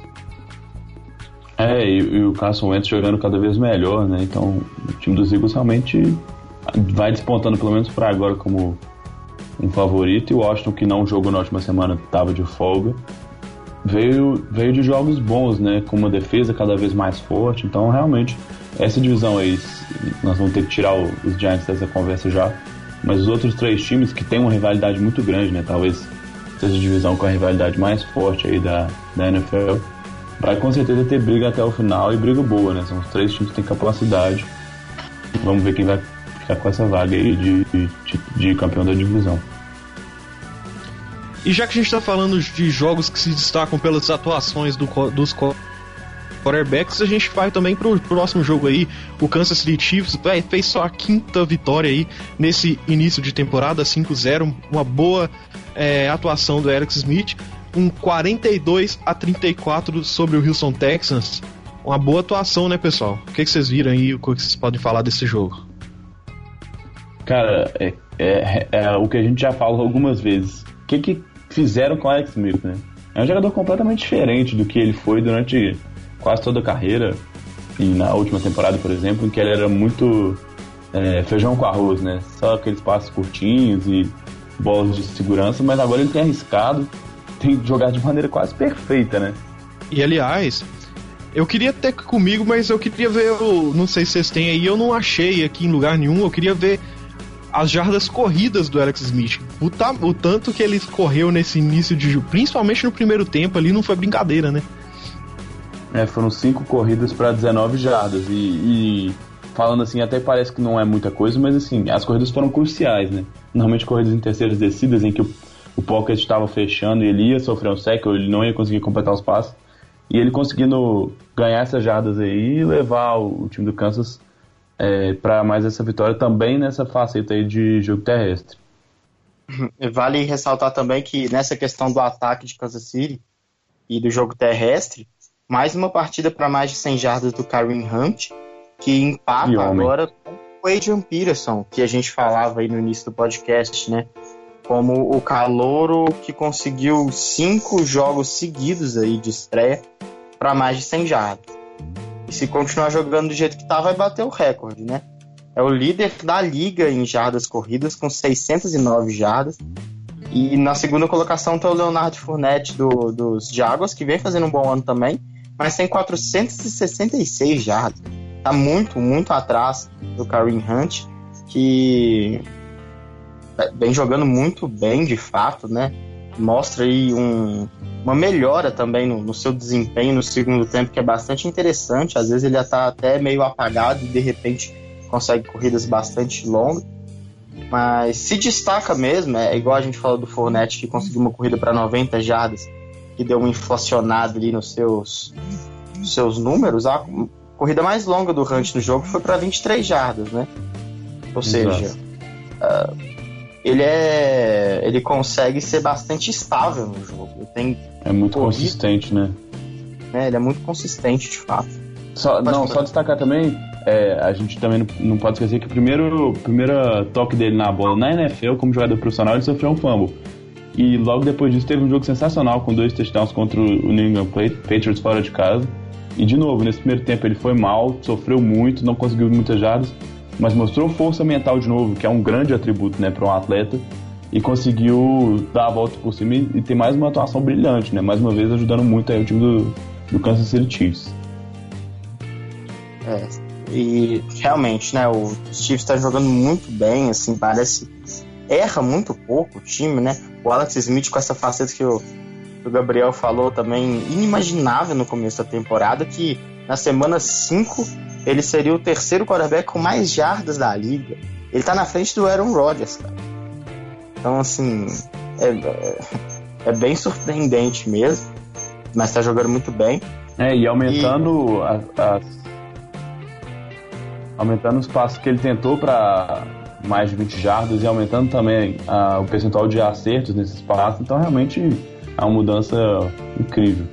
E o Carson Wentz jogando cada vez melhor, né? Então o time dos Eagles realmente vai despontando, pelo menos para agora, como um favorito. E o Washington, que não jogou na última semana, estava de folga, veio de jogos bons, né? Com uma defesa cada vez mais forte. Então realmente essa divisão aí, nós vamos ter que tirar os Giants dessa conversa já, mas os outros 3 times que tem uma rivalidade muito grande, né? Talvez seja a divisão com a rivalidade mais forte aí da NFL. Vai com certeza ter briga até o final, e briga boa, né? São os 3 times que têm capacidade. Vamos ver quem vai ficar com essa vaga aí de campeão da divisão. E já que a gente tá falando de jogos que se destacam pelas atuações dos quarterbacks, a gente vai também pro próximo jogo aí. O Kansas City Chiefs fez só a 5ª vitória aí nesse início de temporada, 5-0. Uma boa atuação do Alex Smith, um 42-34 sobre o Houston Texans. Uma boa atuação, né, pessoal? O que vocês viram aí? O que vocês podem falar desse jogo? Cara, é o que a gente já falou algumas vezes. O que fizeram com o Alex Smith, né? É um jogador completamente diferente do que ele foi durante quase toda a carreira. E na última temporada, por exemplo, em que ele era muito feijão com arroz, né? Só aqueles passos curtinhos e bolas de segurança, mas agora ele tem arriscado, tem jogado de maneira quase perfeita, né? E aliás, eu queria ter comigo, mas eu queria ver, não sei se vocês têm aí, eu não achei aqui em lugar nenhum, eu queria ver as jardas corridas do Alex Smith. O tanto que ele correu nesse início de jogo, principalmente no primeiro tempo ali, não foi brincadeira, né? Foram 5 corridas para 19 jardas e falando assim, até parece que não é muita coisa, mas assim, as corridas foram cruciais, né? Normalmente corridas em terceiras descidas em que o pocket estava fechando e ele ia sofrer um sec, ou ele não ia conseguir completar os passos, e ele conseguindo ganhar essas jardas aí e levar o time do Kansas para mais essa vitória também nessa faceta aí de jogo terrestre. Vale ressaltar também que nessa questão do ataque de Kansas City e do jogo terrestre, mais uma partida para mais de 100 jardas do Kareem Hunt, que empata agora com o Adrian Peterson, que a gente falava aí no início do podcast, né? Como o calouro que conseguiu 5 jogos seguidos aí de estreia para mais de 100 jardas. E se continuar jogando do jeito que tá, vai bater o recorde, né? É o líder da liga em jardas corridas, com 609 jardas. E na segunda colocação tá o Leonard Fournette dos Jaguars, que vem fazendo um bom ano também, mas tem 466 jardas. Tá muito, muito atrás do Kareem Hunt, que vem jogando muito bem, de fato, né? Mostra aí uma melhora também no seu desempenho no segundo tempo, que é bastante interessante. Às vezes ele já tá até meio apagado e de repente consegue corridas bastante longas. Mas se destaca mesmo, é igual a gente falou do Fournette, que conseguiu uma corrida para 90 jardas, que deu uma inflacionada ali nos seus números. A corrida mais longa do Hunt no jogo foi para 23 jardas, né? Ou seja, ele consegue ser bastante estável no jogo. É muito consistente, né? né? Ele é muito consistente, de fato. Só destacar também, a gente também não pode esquecer que o primeiro toque dele na bola na NFL, como jogador profissional, ele sofreu um fumble. E logo depois disso teve um jogo sensacional com 2 touchdowns contra o New England Patriots fora de casa. E de novo, nesse primeiro tempo ele foi mal, sofreu muito, não conseguiu muitas jardas, mas mostrou força mental de novo, que é um grande atributo, né, para um atleta, e conseguiu dar a volta por cima e ter mais uma atuação brilhante, né, mais uma vez ajudando muito aí o time do Kansas City Chiefs. E realmente, né, o Chiefs está jogando muito bem, assim, parece... Erra muito pouco o time, né? O Alex Smith com essa faceta que o Gabriel falou também, inimaginável no começo da temporada, que na semana 5 ele seria o terceiro quarterback com mais jardas da liga. Ele tá na frente do Aaron Rodgers, cara. Então, assim, é bem surpreendente mesmo, mas tá jogando muito bem. E aumentando aumentando os passos que ele tentou para mais de 20 jardas e aumentando também o percentual de acertos nesse espaço, então realmente é uma mudança incrível.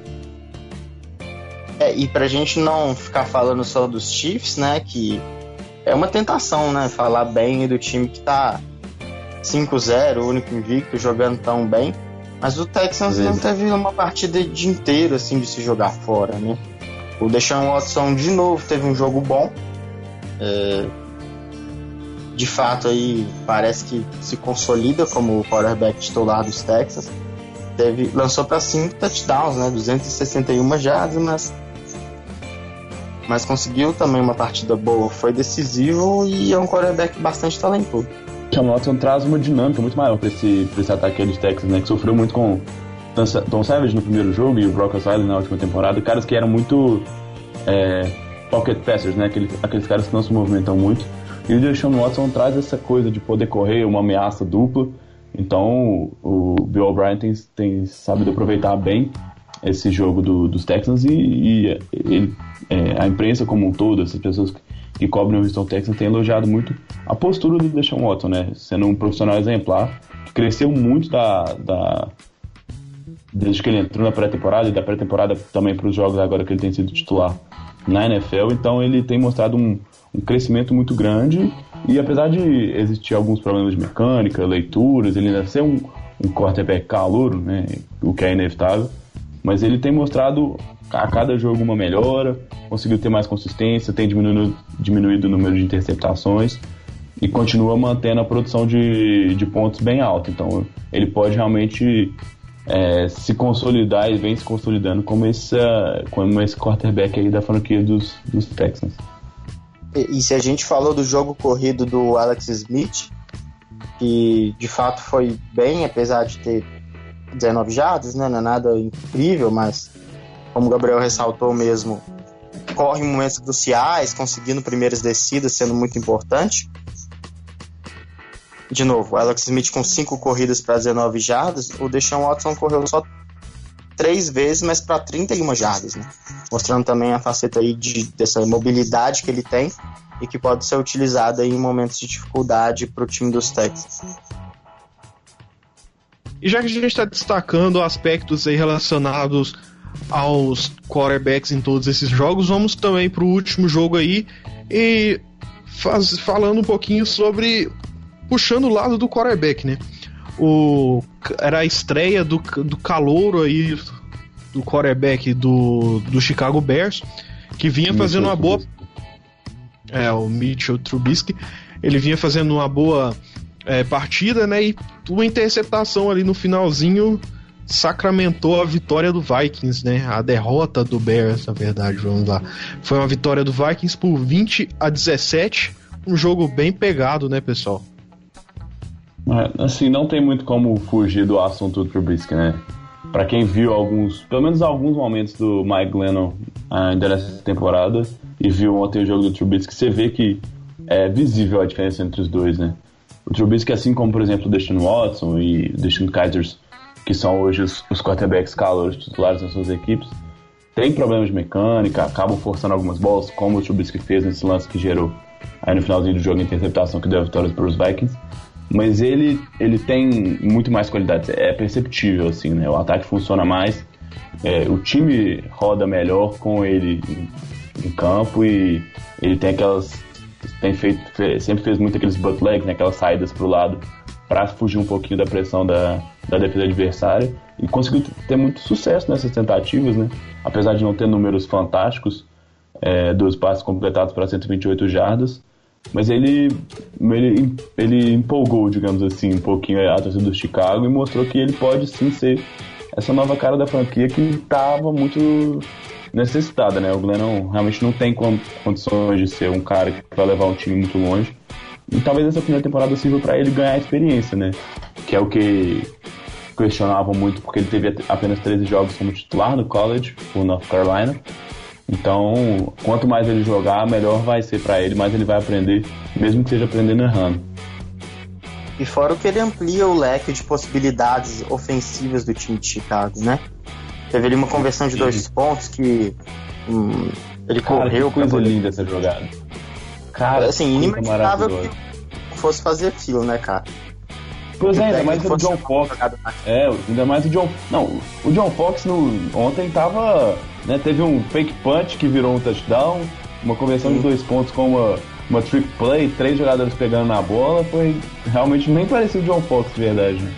E pra gente não ficar falando só dos Chiefs, né, que é uma tentação, né, falar bem do time que tá 5-0, o único invicto, jogando tão bem, mas o Texans não teve uma partida de inteiro, assim, de se jogar fora, né. O Deshaun Watson de novo teve um jogo bom, de fato aí parece que se consolida como o quarterback titular dos Texans. Lançou para 5 touchdowns, né, 261 jardas, mas conseguiu também uma partida boa, foi decisivo e é um quarterback bastante talentoso. O Watson traz uma dinâmica muito maior para esse ataque de Texas, né, que sofreu muito com Tom Savage no primeiro jogo e o Brock Osweiler na última temporada, caras que eram muito pocket passers, né, aqueles caras que não se movimentam muito. E o Deshaun Watson traz essa coisa de poder correr, uma ameaça dupla. Então o Bill O'Brien tem sabido aproveitar bem esse jogo dos Texans e a imprensa como um todo, essas pessoas que cobrem o Houston Texans têm elogiado muito a postura do Deshaun Watson, né? Sendo um profissional exemplar, que cresceu muito desde que ele entrou na pré-temporada e da pré-temporada também para os jogos agora que ele tem sido titular na NFL. Então ele tem mostrado um crescimento muito grande e apesar de existir alguns problemas de mecânica, leituras, ele ainda ser um quarterback calouro, né, o que é inevitável, mas ele tem mostrado a cada jogo uma melhora, conseguiu ter mais consistência, tem diminuído o número de interceptações e continua mantendo a produção de pontos bem alta. Então ele pode realmente se consolidar e vem se consolidando como esse quarterback aí da franquia dos Texans. E se a gente falou do jogo corrido do Alex Smith, que de fato foi bem, apesar de ter 19 jardas, né? Não é nada incrível, mas como o Gabriel ressaltou mesmo, corre em momentos cruciais, conseguindo primeiras descidas, sendo muito importante. De novo, o Alex Smith com 5 corridas para 19 jardas, o Deshaun Watson correu só 3 vezes, mas para 31 jardas, né? Mostrando também a faceta aí dessa mobilidade que ele tem e que pode ser utilizada em momentos de dificuldade para o time dos Texans. E já que a gente está destacando aspectos aí relacionados aos quarterbacks em todos esses jogos, vamos também para o último jogo aí e falando um pouquinho sobre puxando o lado do quarterback, né? Era a estreia do calouro aí do quarterback do Chicago Bears, que vinha fazendo uma boa... o Mitchell Trubisky, ele vinha fazendo uma boa partida, né? E uma interceptação ali no finalzinho sacramentou a vitória do Vikings, né? A derrota do Bears, na verdade, vamos lá. Foi uma vitória do Vikings por 20-17, um jogo bem pegado, né, pessoal? Assim, não tem muito como fugir do assunto do Trubisky, né? Pra quem viu pelo menos alguns momentos do Mike Glennon ainda nessa temporada e viu ontem o jogo do Trubisky, você vê que é visível a diferença entre os dois, né? O Trubisky, assim como, por exemplo, o Deshaun Watson e o Deshaun Kaiser, que são hoje os quarterbacks calouros titulares nas suas equipes, tem problemas de mecânica, acabam forçando algumas bolas, como o Trubisky fez nesse lance que gerou aí no finalzinho do jogo a interceptação que deu a vitória para os Vikings. Mas ele tem muito mais qualidades, é perceptível, assim, né? O ataque funciona mais, o time roda melhor com ele em campo, e ele tem sempre fez muito aqueles bootlegs, né, aquelas saídas pro lado para fugir um pouquinho da pressão da defesa adversária, e conseguiu ter muito sucesso nessas tentativas, né? Apesar de não ter números fantásticos, 2 passes completados para 128 jardas, mas ele empolgou, digamos assim, um pouquinho a torcida do Chicago, e mostrou que ele pode sim ser essa nova cara da franquia que estava muito necessitada, né? O Glennon realmente não tem condições de ser um cara que vai levar um time muito longe, e talvez essa primeira temporada sirva para ele ganhar experiência, né? Que é o que questionavam muito, porque ele teve apenas 13 jogos como titular no college, por North Carolina. Então, quanto mais ele jogar, melhor vai ser para ele, mais ele vai aprender, mesmo que seja aprendendo errando. E fora o que ele amplia o leque de possibilidades ofensivas do time de Chicago, né? Teve ali uma conversão de 2 pontos que ele correu. Que coisa linda essa jogada. Cara, assim, inimaginável que fosse fazer aquilo, né, cara? Pois é, ainda mais o John Fox. Ainda mais o John... Não, o John Fox ontem tava... Né, teve um fake punch que virou um touchdown, uma conversão de 2 pontos com uma trick play, 3 jogadores pegando na bola, foi... Realmente nem parecia o John Fox de verdade, né?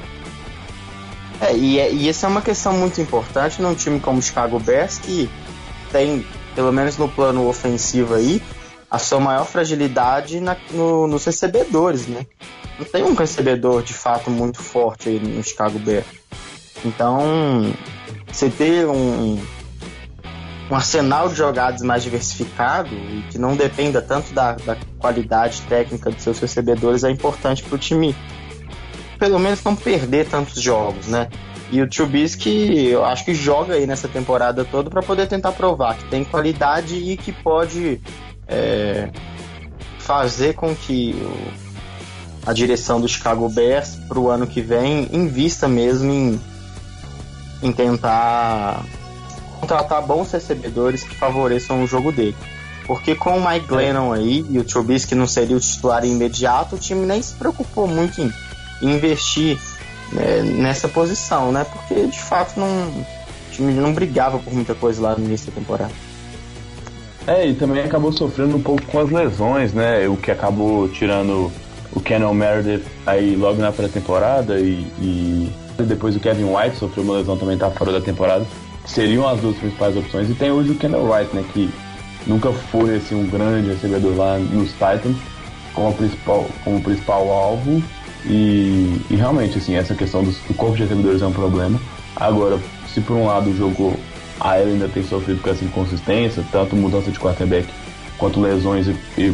E essa é uma questão muito importante num time como o Chicago Bears, que tem, pelo menos no plano ofensivo aí, a sua maior fragilidade nos recebedores, né? Não tem um recebedor de fato muito forte aí no Chicago Bears. Então, você ter um arsenal de jogadas mais diversificado e que não dependa tanto da qualidade técnica dos seus recebedores é importante para o time, pelo menos não perder tantos jogos, né? E o Trubisky, eu acho que joga aí nessa temporada toda para poder tentar provar que tem qualidade e que pode fazer com que a direção do Chicago Bears para o ano que vem invista mesmo em tentar contratar bons recebedores que favoreçam o jogo dele. Porque com o Mike Glennon aí e o Trubisky não seria o titular imediato, o time nem se preocupou muito em investir nessa posição, né? Porque de fato o time não brigava por muita coisa lá no início da temporada. E também acabou sofrendo um pouco com as lesões, né? O que acabou tirando o Kenan Meredith aí logo na pré-temporada, e depois o Kevin White sofreu uma lesão, também tá fora da temporada. Seriam as 2 principais opções. E tem hoje o Kendall Wright, né? Que nunca foi assim, um grande recebedor lá nos Titans como principal alvo. E realmente, assim, essa questão do corpo de recebedores é um problema. Agora, se por um lado o jogo aéreo ainda tem sofrido com essa inconsistência, tanto mudança de quarterback quanto lesões e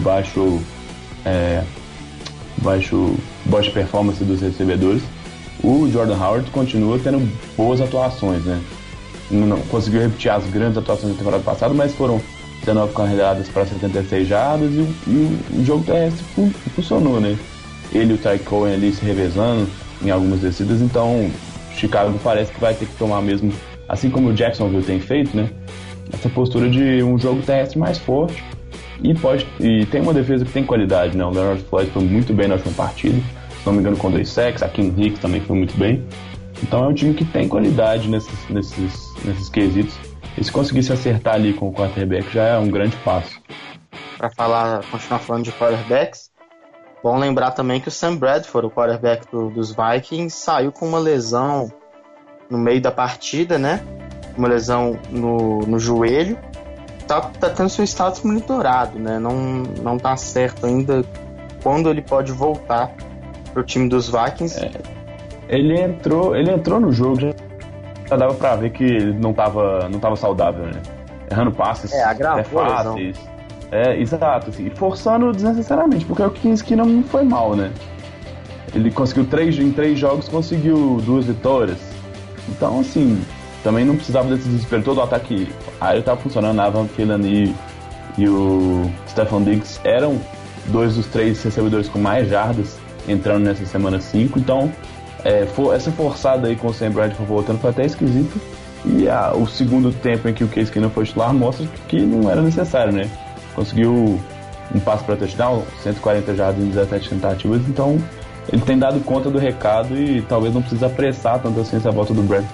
baixa performance dos recebedores, o Jordan Howard continua tendo boas atuações, né? Não conseguiu repetir as grandes atuações da temporada passada, mas foram 19 carregadas para 76 jardas e o jogo terrestre funcionou, né? Ele e o Ty Cohen ali se revezando em algumas descidas, então Chicago parece que vai ter que tomar mesmo, assim como o Jacksonville tem feito, né? Essa postura de um jogo terrestre mais forte, e tem uma defesa que tem qualidade, né? O Leonard Floyd foi muito bem na última partida, se não me engano com 2 sacks, a Kim Hicks também foi muito bem. Então é um time que tem qualidade nesses quesitos, e se conseguir se acertar ali com o quarterback já é um grande passo. Para continuar falando de quarterbacks, bom lembrar também que o Sam Bradford, o quarterback dos Vikings, saiu com uma lesão no meio da partida, né? Uma lesão no joelho. Tá tendo seu status monitorado, né? Não tá certo ainda quando ele pode voltar pro time dos Vikings. Ele entrou no jogo, já dava pra ver que ele não tava saudável, né? Errando passes fáceis. Exato, assim, forçando desnecessariamente, porque o Kinski não foi mal, né? Ele conseguiu em 3 jogos, conseguiu 2 vitórias. Então, assim, também não precisava desse desespero. Todo o ataque aéreo tava funcionando. Evan Thielen e o Stefon Diggs eram 2 dos 3 recebedores com mais jardas entrando nessa semana 5. Então, essa forçada aí com o Sam Bradford voltando foi até esquisito. E o segundo tempo em que o Case Keenum foi titular mostra que não era necessário, né? Conseguiu um passe para touchdown, 140 jardas em 17 tentativas. Então, ele tem dado conta do recado e talvez não precise apressar tanto assim essa volta do Bradford,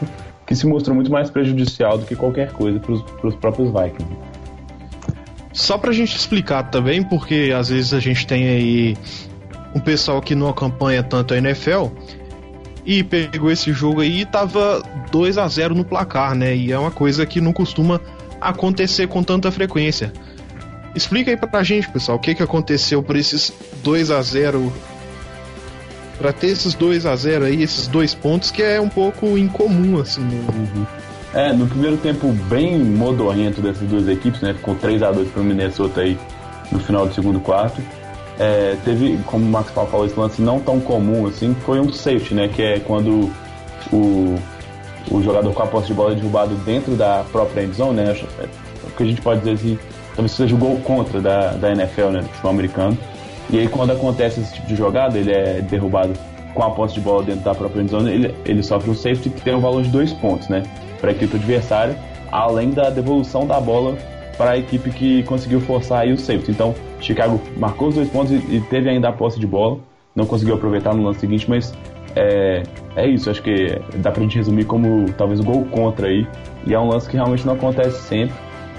que se mostrou muito mais prejudicial do que qualquer coisa para os próprios Vikings. Só pra gente explicar também, porque às vezes a gente tem aí um pessoal que não acompanha tanto a NFL e pegou esse jogo aí e tava 2-0 no placar, né? E é uma coisa que não costuma acontecer com tanta frequência. Explica aí pra gente, pessoal, o que aconteceu por esses 2-0, pra ter esses 2-0 aí, esses 2 pontos, que é um pouco incomum, assim. No primeiro tempo bem modorrento dessas duas equipes, né? Ficou 3-2 pro Minnesota aí no final do segundo quarto. Teve, como o Max Paulo falou, esse lance não tão comum assim, foi um safety, né? Que é quando o jogador com a posse de bola é derrubado dentro da própria endzone, né? O que a gente pode dizer assim, talvez seja o gol contra da NFL, né? Do futebol americano. E aí quando acontece esse tipo de jogada, ele é derrubado com a posse de bola dentro da própria endzone, ele sofre um safety que tem um valor de 2 pontos, né? Para a equipe adversária, além da devolução da bola para a equipe que conseguiu forçar aí o safety. Então, Chicago marcou os 2 pontos e teve ainda a posse de bola, não conseguiu aproveitar no lance seguinte, mas é isso, acho que dá pra gente resumir como talvez o gol contra aí, e é um lance que realmente não acontece sempre,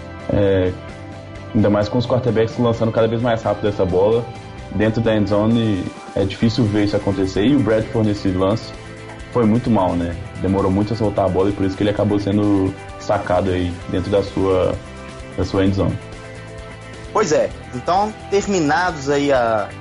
ainda mais com os quarterbacks lançando cada vez mais rápido essa bola dentro da endzone. É difícil ver isso acontecer, e o Bradford nesse lance foi muito mal, né? Demorou muito a soltar a bola e por isso que ele acabou sendo sacado aí dentro da sua endzone. Pois é, então terminados aí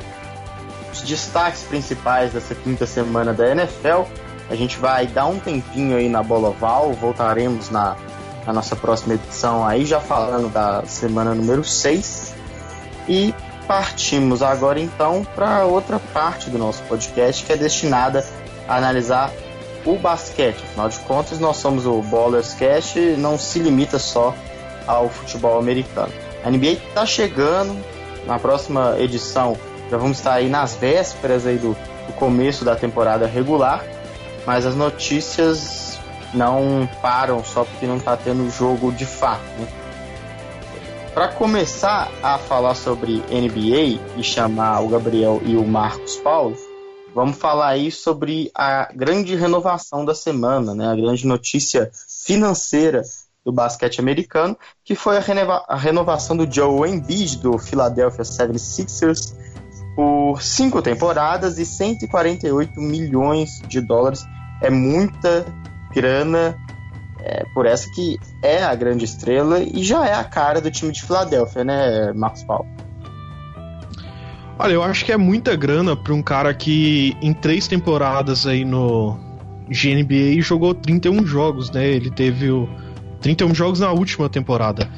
os destaques principais dessa quinta semana da NFL, a gente vai dar um tempinho aí na bola oval, voltaremos na nossa próxima edição aí, já falando da semana número 6, e partimos agora então para outra parte do nosso podcast que é destinada a analisar o basquete. Afinal de contas, nós somos o Ballers Cast e não se limita só ao futebol americano. A NBA está chegando, na próxima edição já vamos estar aí nas vésperas aí do começo da temporada regular, mas as notícias não param só porque não está tendo jogo de fato, né? Para começar a falar sobre NBA e chamar o Gabriel e o Marcos Paulo, vamos falar aí sobre a grande renovação da semana, né? A grande notícia financeira do basquete americano, que foi a renovação do Joel Embiid do Philadelphia 76ers por 5 temporadas e 148 milhões de dólares. É muita grana por essa que é a grande estrela e já é a cara do time de Filadélfia, né, Marcos Paulo? Olha, eu acho que é muita grana para um cara que em 3 temporadas aí no GNBA jogou 31 jogos, né? Ele teve 31 jogos na última temporada.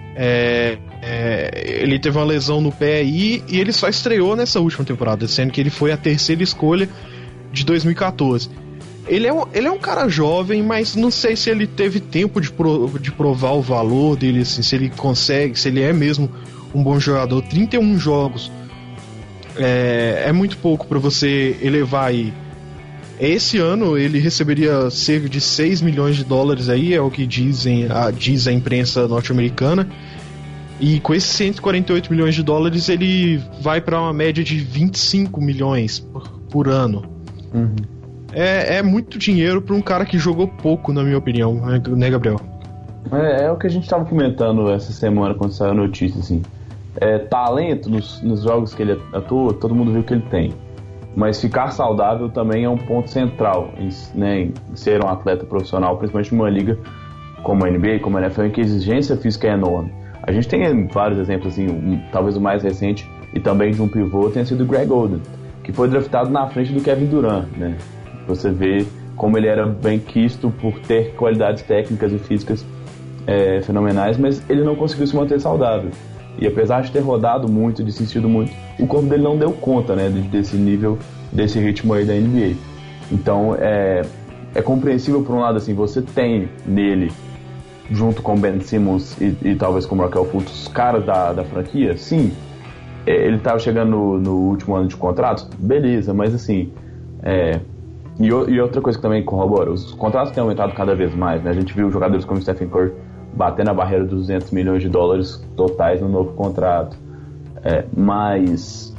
Ele teve uma lesão no pé aí e ele só estreou nessa última temporada, sendo que ele foi a terceira escolha de 2014. Ele é um cara jovem, mas não sei se ele teve tempo de provar o valor dele, assim, se ele consegue, se ele é mesmo um bom jogador. 31 jogos é muito pouco para você elevar aí. Esse ano ele receberia cerca de 6 milhões de dólares aí, é o que diz a imprensa norte-americana. E com esses 148 milhões de dólares ele vai para uma média de 25 milhões por ano. Uhum. É muito dinheiro para um cara que jogou pouco, na minha opinião, né, Gabriel? É o que a gente estava comentando essa semana quando saiu a notícia, assim. Talento nos jogos que ele atua, todo mundo viu que ele tem. Mas ficar saudável também é um ponto central, né, em ser um atleta profissional, principalmente numa liga como a NBA, como a NFL, em que a exigência física é enorme. A gente tem vários exemplos, assim, talvez o mais recente, e também de um pivô, tenha sido o Greg Oden, que foi draftado na frente do Kevin Durant, né? Você vê como ele era bem quisto por ter qualidades técnicas e físicas fenomenais, mas ele não conseguiu se manter saudável. E apesar de ter rodado muito, de sentido muito, o corpo dele não deu conta, né, desse nível, desse ritmo aí da NBA. Então é compreensível por um lado, assim, você tem nele, junto com Ben Simmons e talvez com o Markelle Fultz, os caras da franquia, sim. Ele estava chegando no último ano de contrato, beleza, mas assim... E outra coisa que também corrobora, os contratos têm aumentado cada vez mais, né? A gente viu jogadores como Stephen Curry bater na barreira dos 200 milhões de dólares totais no novo contrato. Mas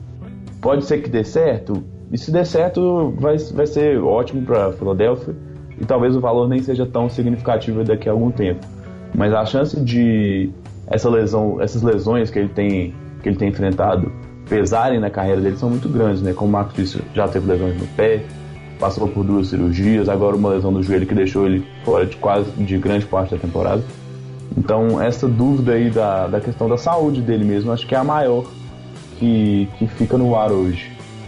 pode ser que dê certo, e se der certo vai ser ótimo para Philadelphia, e talvez o valor nem seja tão significativo daqui a algum tempo. Mas a chance de essas lesões que ele tem enfrentado pesarem na carreira dele são muito grandes, né? Como o Marcos disse, já teve lesões no pé, passou por 2 cirurgias, agora uma lesão no joelho que deixou ele fora de grande parte da temporada. Então essa dúvida aí da questão da saúde dele mesmo, acho que é a maior que fica no ar hoje.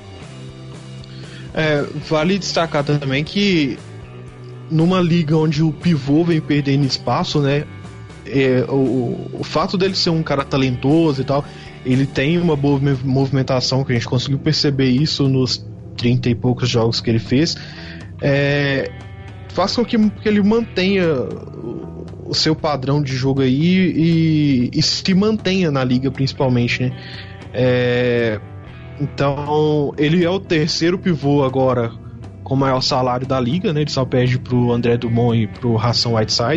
Vale destacar também que numa liga onde o pivô vem perdendo espaço, né? O fato dele ser um cara talentoso e tal, ele tem uma boa movimentação, que a gente conseguiu perceber isso nos 30 e poucos jogos que ele fez, faz com que ele mantenha o seu padrão de jogo aí e se mantenha na liga, principalmente, né? Então ele é o terceiro pivô agora com o maior salário da liga, né? Ele só perde pro André Drummond e pro Hassan Whiteside.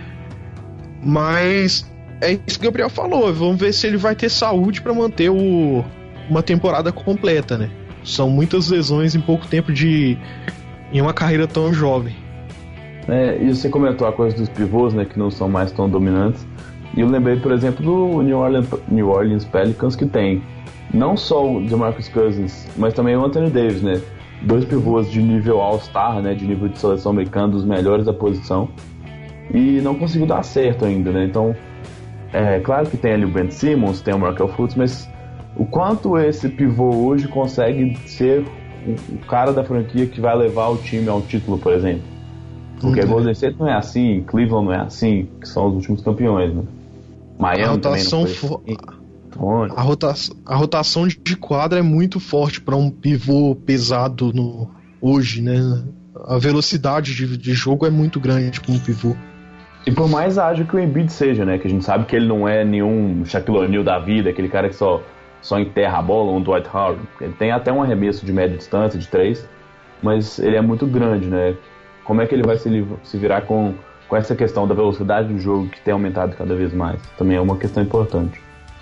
Mas é isso que o Gabriel falou, vamos ver se ele vai ter saúde para manter uma temporada completa, né? São muitas lesões em pouco tempo em uma carreira tão jovem. E você comentou a coisa dos pivôs, né, que não são mais tão dominantes. E eu lembrei, por exemplo, do New Orleans Pelicans, que tem não só o DeMarcus Cousins, mas também o Anthony Davis, né? 2 pivôs de nível All-Star, né, de nível de seleção americana, dos melhores da posição. E não conseguiu dar certo ainda, né? Então, claro que tem ali o Ben Simmons, tem o Markel Fultz, mas o quanto esse pivô hoje consegue ser o cara da franquia que vai levar o time ao título, por exemplo? Porque Golden State não é assim, Cleveland não é assim, que são os últimos campeões, né? Miami também não foi assim. A rotação de quadra é muito forte para um pivô pesado hoje, né? A velocidade de jogo é muito grande com um pivô. E por mais ágil que o Embiid seja, né? Que a gente sabe que ele não é nenhum Shaquille O'Neal da vida, aquele cara que só enterra a bola, um Dwight Howard. Ele tem até um arremesso de média distância, de 3, mas ele é muito grande, né? Como é que ele vai se virar com essa questão da velocidade do jogo que tem aumentado cada vez mais? Também é uma questão importante.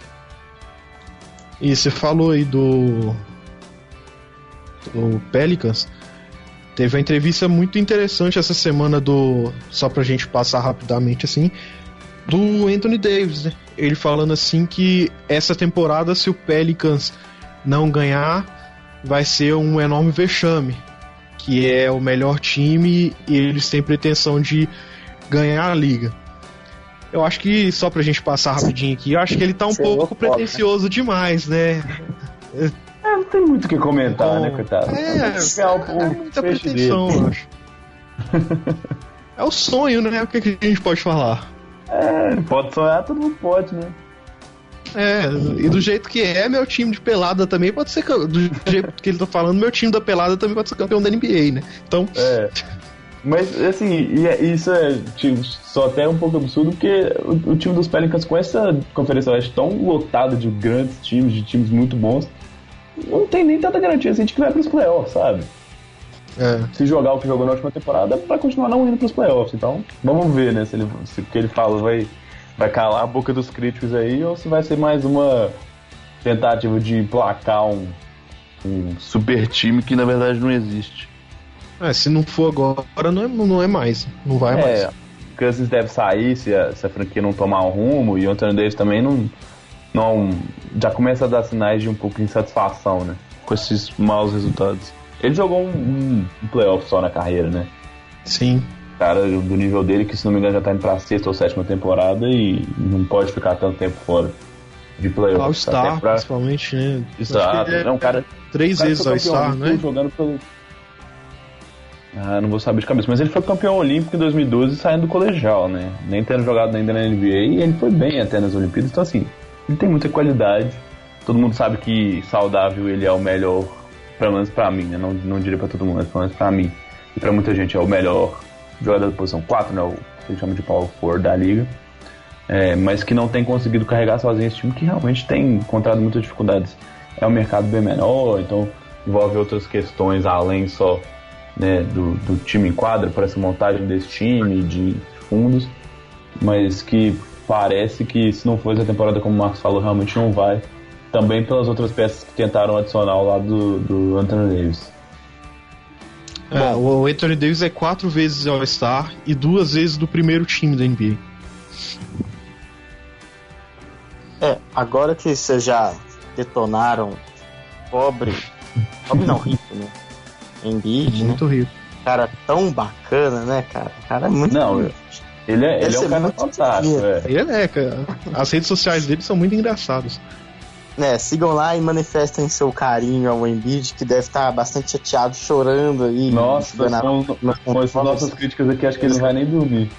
E você falou aí do Pelicans. Teve uma entrevista muito interessante essa semana só pra gente passar rapidamente assim, do Anthony Davis, né? Ele falando assim que essa temporada, se o Pelicans não ganhar, vai ser um enorme vexame, que é o melhor time e eles têm pretensão de ganhar a liga. Eu acho que, só pra gente passar rapidinho aqui, eu acho que ele tá um pouco pretensioso demais, né? Não tem muito o que comentar, né, coitado? É muita pretensão, eu acho. É o sonho, né? O que a gente pode falar? Pode sonhar, todo mundo pode, né? E do jeito que meu time de pelada também pode ser. Do jeito que ele tá falando, meu time da pelada também pode ser campeão da NBA, né? Então. Mas, assim, isso é só até um pouco absurdo, porque o time dos Pelicans, com essa Conferência Oeste tão lotada de grandes times, de times muito bons, não tem nem tanta garantia assim de que vai pros playoffs, sabe? Se jogar o que jogou na última temporada, vai continuar não indo pros playoffs. Então, vamos ver, né, se o que ele fala vai calar a boca dos críticos aí, ou se vai ser mais uma tentativa de emplacar um super time que na verdade não existe. Se não for agora, não é mais. Não vai mais. O Cousins deve sair se a franquia não tomar um rumo, e o Anthony Davis também não já começa a dar sinais de um pouco de insatisfação, né? Com esses maus resultados. Ele jogou um playoff só na carreira, né? Sim. Cara do nível dele, que se não me engano já tá indo pra 6ª ou 7ª temporada e não pode ficar tanto tempo fora de playoff. All-Star, principalmente, né? Exato. É um cara 3 vezes All-Star, né? Jogando pelo... não vou saber de cabeça, mas ele foi campeão olímpico em 2012 saindo do colegial, né? Nem tendo jogado ainda na NBA, e ele foi bem até nas Olimpíadas, então assim, ele tem muita qualidade. Todo mundo sabe que saudável ele é o melhor, pelo menos pra mim, né? Não diria pra todo mundo, mas pelo menos pra mim. E pra muita gente é o melhor jogador da posição 4, né? O que chama de power forward da liga. Mas que não tem conseguido carregar sozinho esse time, que realmente tem encontrado muitas dificuldades. É um mercado bem menor, então envolve outras questões além só, né, do time em quadra, para essa montagem desse time, de fundos, mas que parece que se não for essa temporada, como o Marcos falou, realmente não vai, também pelas outras peças que tentaram adicionar ao lado do Anthony Davis. O Anthony Davis é 4 vezes All-Star e 2 vezes do primeiro time da NBA. Agora que vocês já detonaram pobre não, rico, né? Embiid, muito né? rico. Cara tão bacana, né, cara? O cara é muito... Não, ele é um cara fantástico, Ele é, cara. As redes sociais dele são muito engraçadas. Sigam lá e manifestem seu carinho ao Embiid, que deve estar bastante chateado, chorando aí. Nossa, com essas nossas críticas aqui, acho que ele não vai nem dormir.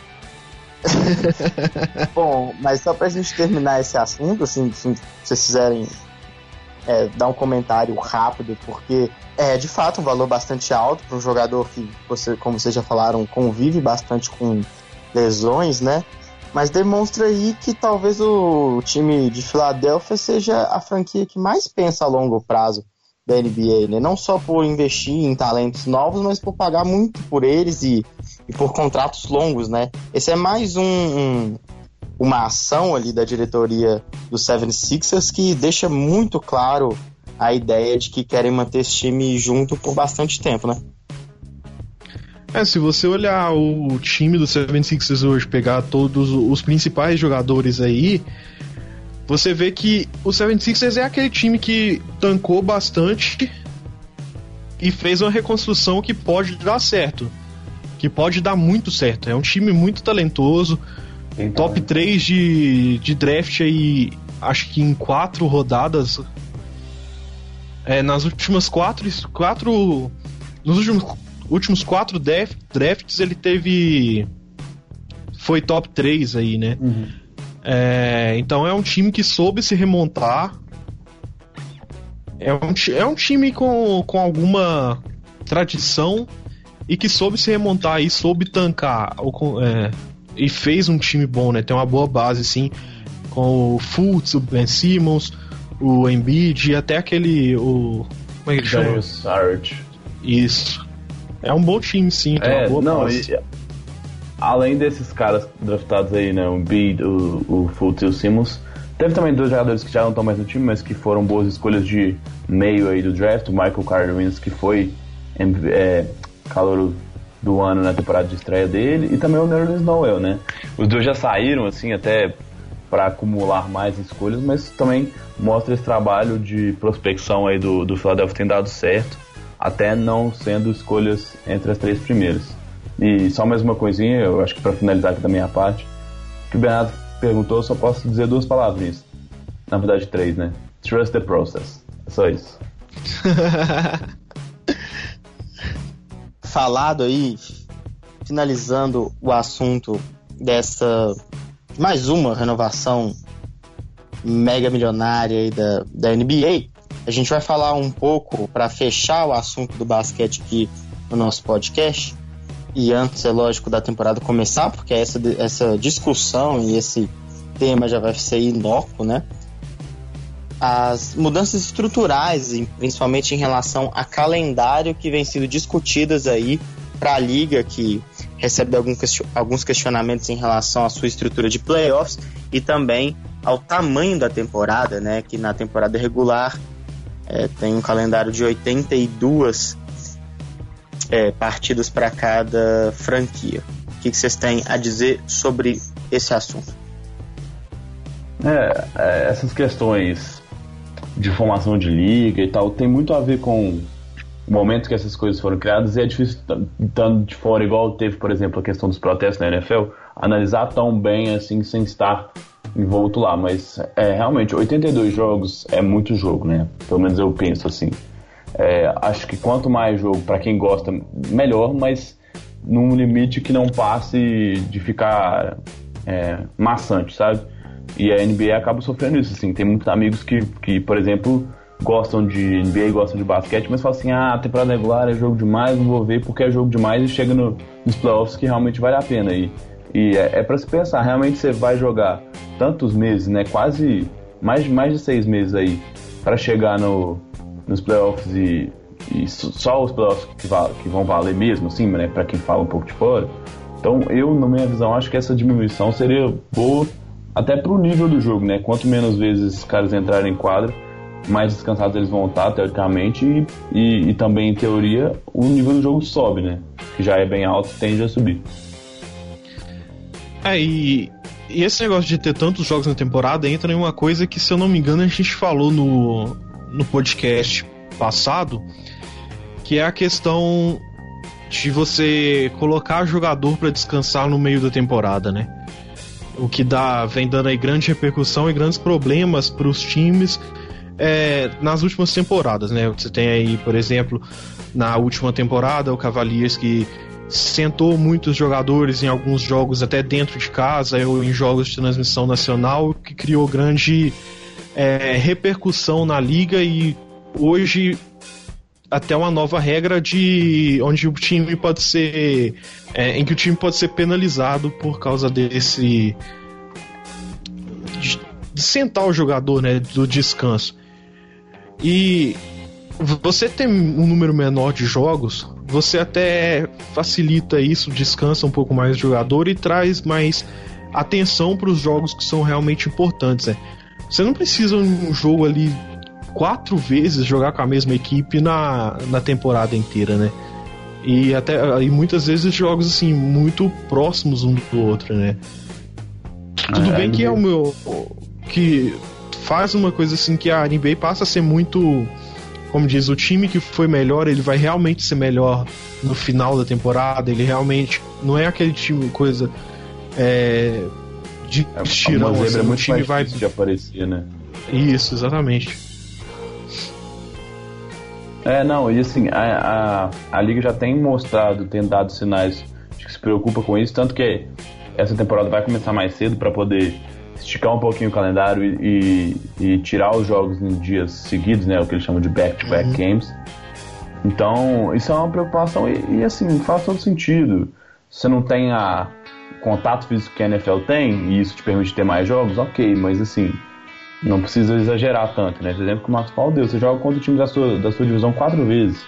Bom, mas só pra gente terminar esse assunto, assim, se vocês quiserem dar um comentário rápido, porque é de fato um valor bastante alto para um jogador que, como vocês já falaram, convive bastante com lesões, né? Mas demonstra aí que talvez o time de Filadélfia seja a franquia que mais pensa a longo prazo da NBA, né? Não só por investir em talentos novos, mas por pagar muito por eles e por contratos longos, né? Esse é mais uma ação ali da diretoria do 76ers que deixa muito claro a ideia de que querem manter esse time junto por bastante tempo, né? Se você olhar o time do 76ers hoje, pegar todos os principais jogadores aí, você vê que o 76ers é aquele time que tancou bastante e fez uma reconstrução que pode dar certo, que pode dar muito certo. É um time muito talentoso, top 3 de draft aí, acho que em 4 rodadas. Nas últimas 4 nos últimos 4 drafts ele foi top 3 aí, né? Uhum. Então é um time que soube se remontar. É um time com alguma tradição e que soube se remontar e soube tancar e fez um time bom, né? Tem uma boa base, sim, com o Fultz, o Ben Simmons, o Embiid e até como é que ele chama? Sarge. Isso. É um bom time, sim, tem uma boa base. Além desses caras draftados aí, né, o Embiid, o Fultz e o Simmons, teve também 2 jogadores que já não estão mais no time, mas que foram boas escolhas de meio aí do draft, o Michael Carter-Williams, que foi calouro do ano na temporada de estreia dele, e também o Nerlens Noel, né? Os 2 já saíram, assim, até para acumular mais escolhas, mas também mostra esse trabalho de prospecção aí do Philadelphia tem dado certo, até não sendo escolhas entre as 3 primeiras. E só mais uma coisinha, eu acho que para finalizar aqui da minha parte, que o Bernardo perguntou, eu só posso dizer 2 palavrinhas. Na verdade 3, né? Trust the process. É só isso. Falado aí, finalizando o assunto dessa mais uma renovação mega milionária aí da NBA, a gente vai falar um pouco para fechar o assunto do basquete aqui no nosso podcast. E antes, é lógico, da temporada começar, porque essa discussão e esse tema já vai ser inócuo, né? As mudanças estruturais, principalmente em relação a calendário que vem sendo discutidas aí para a liga, que recebe alguns questionamentos em relação à sua estrutura de playoffs e também ao tamanho da temporada, né? Que na temporada regular tem um calendário de 82 partidas para cada franquia. O que vocês têm a dizer sobre esse assunto? Essas questões de formação de liga e tal tem muito a ver com o momento que essas coisas foram criadas, e é difícil, estando de fora, igual teve, por exemplo, a questão dos protestos na NFL, analisar tão bem assim sem estar envolto lá, mas realmente 82 jogos é muito jogo, né? Pelo menos eu penso assim. Acho que quanto mais jogo, para quem gosta, melhor, mas num limite que não passe de ficar maçante, sabe? E a NBA acaba sofrendo isso, assim. Tem muitos amigos que, por exemplo, gostam de NBA e gostam de basquete, mas falam assim, a temporada regular é jogo demais, não vou ver porque é jogo demais, e chega nos playoffs que realmente vale a pena. E é pra se pensar, realmente você vai jogar tantos meses, né? Quase mais de 6 meses aí, para chegar nos playoffs e só os playoffs que vão valer mesmo, assim, né? Pra quem fala um pouco de fora. Então, na minha visão, acho que essa diminuição seria boa até pro nível do jogo, né? Quanto menos vezes os caras entrarem em quadra, mais descansados eles vão estar, teoricamente, e também, em teoria, o nível do jogo sobe, né? Que já é bem alto, tende a subir. E esse negócio de ter tantos jogos na temporada entra em uma coisa que, se eu não me engano, a gente falou no podcast passado, que é a questão de você colocar jogador para descansar no meio da temporada, né? O que vem dando aí grande repercussão e grandes problemas para os times nas últimas temporadas, né? Você tem aí, por exemplo, na última temporada, o Cavaliers que sentou muitos jogadores em alguns jogos até dentro de casa ou em jogos de transmissão nacional, que criou grande repercussão na liga, e hoje até uma nova regra de onde o time pode ser em que o time pode ser penalizado por causa desse de sentar o jogador, né, do descanso. E você tem um número menor de jogos, você até facilita isso, descansa um pouco mais o jogador e traz mais atenção para os jogos que são realmente importantes, né? Você não precisa um jogo ali 4 vezes jogar com a mesma equipe na temporada inteira, né? E muitas vezes jogos assim muito próximos um do outro, né? Tudo bem que que faz uma coisa assim que a NBA passa a ser muito, como diz, o time que foi melhor, ele vai realmente ser melhor no final da temporada. Ele realmente não é aquele time, coisa de estirão, assim, é muito o time vai de aparecer, né? Isso, exatamente. Não, e assim, a Liga já tem mostrado, tem dado sinais de que se preocupa com isso, tanto que essa temporada vai começar mais cedo para poder esticar um pouquinho o calendário e tirar os jogos em dias seguidos, né, o que eles chamam de back-to-back games. Então, isso é uma preocupação e assim, faz todo sentido. Você não tem contato físico que a NFL tem, e isso te permite ter mais jogos, ok, mas assim, não precisa exagerar tanto, né? Esse exemplo que o Marcos Paulo deu, você joga contra o time da sua divisão 4 vezes.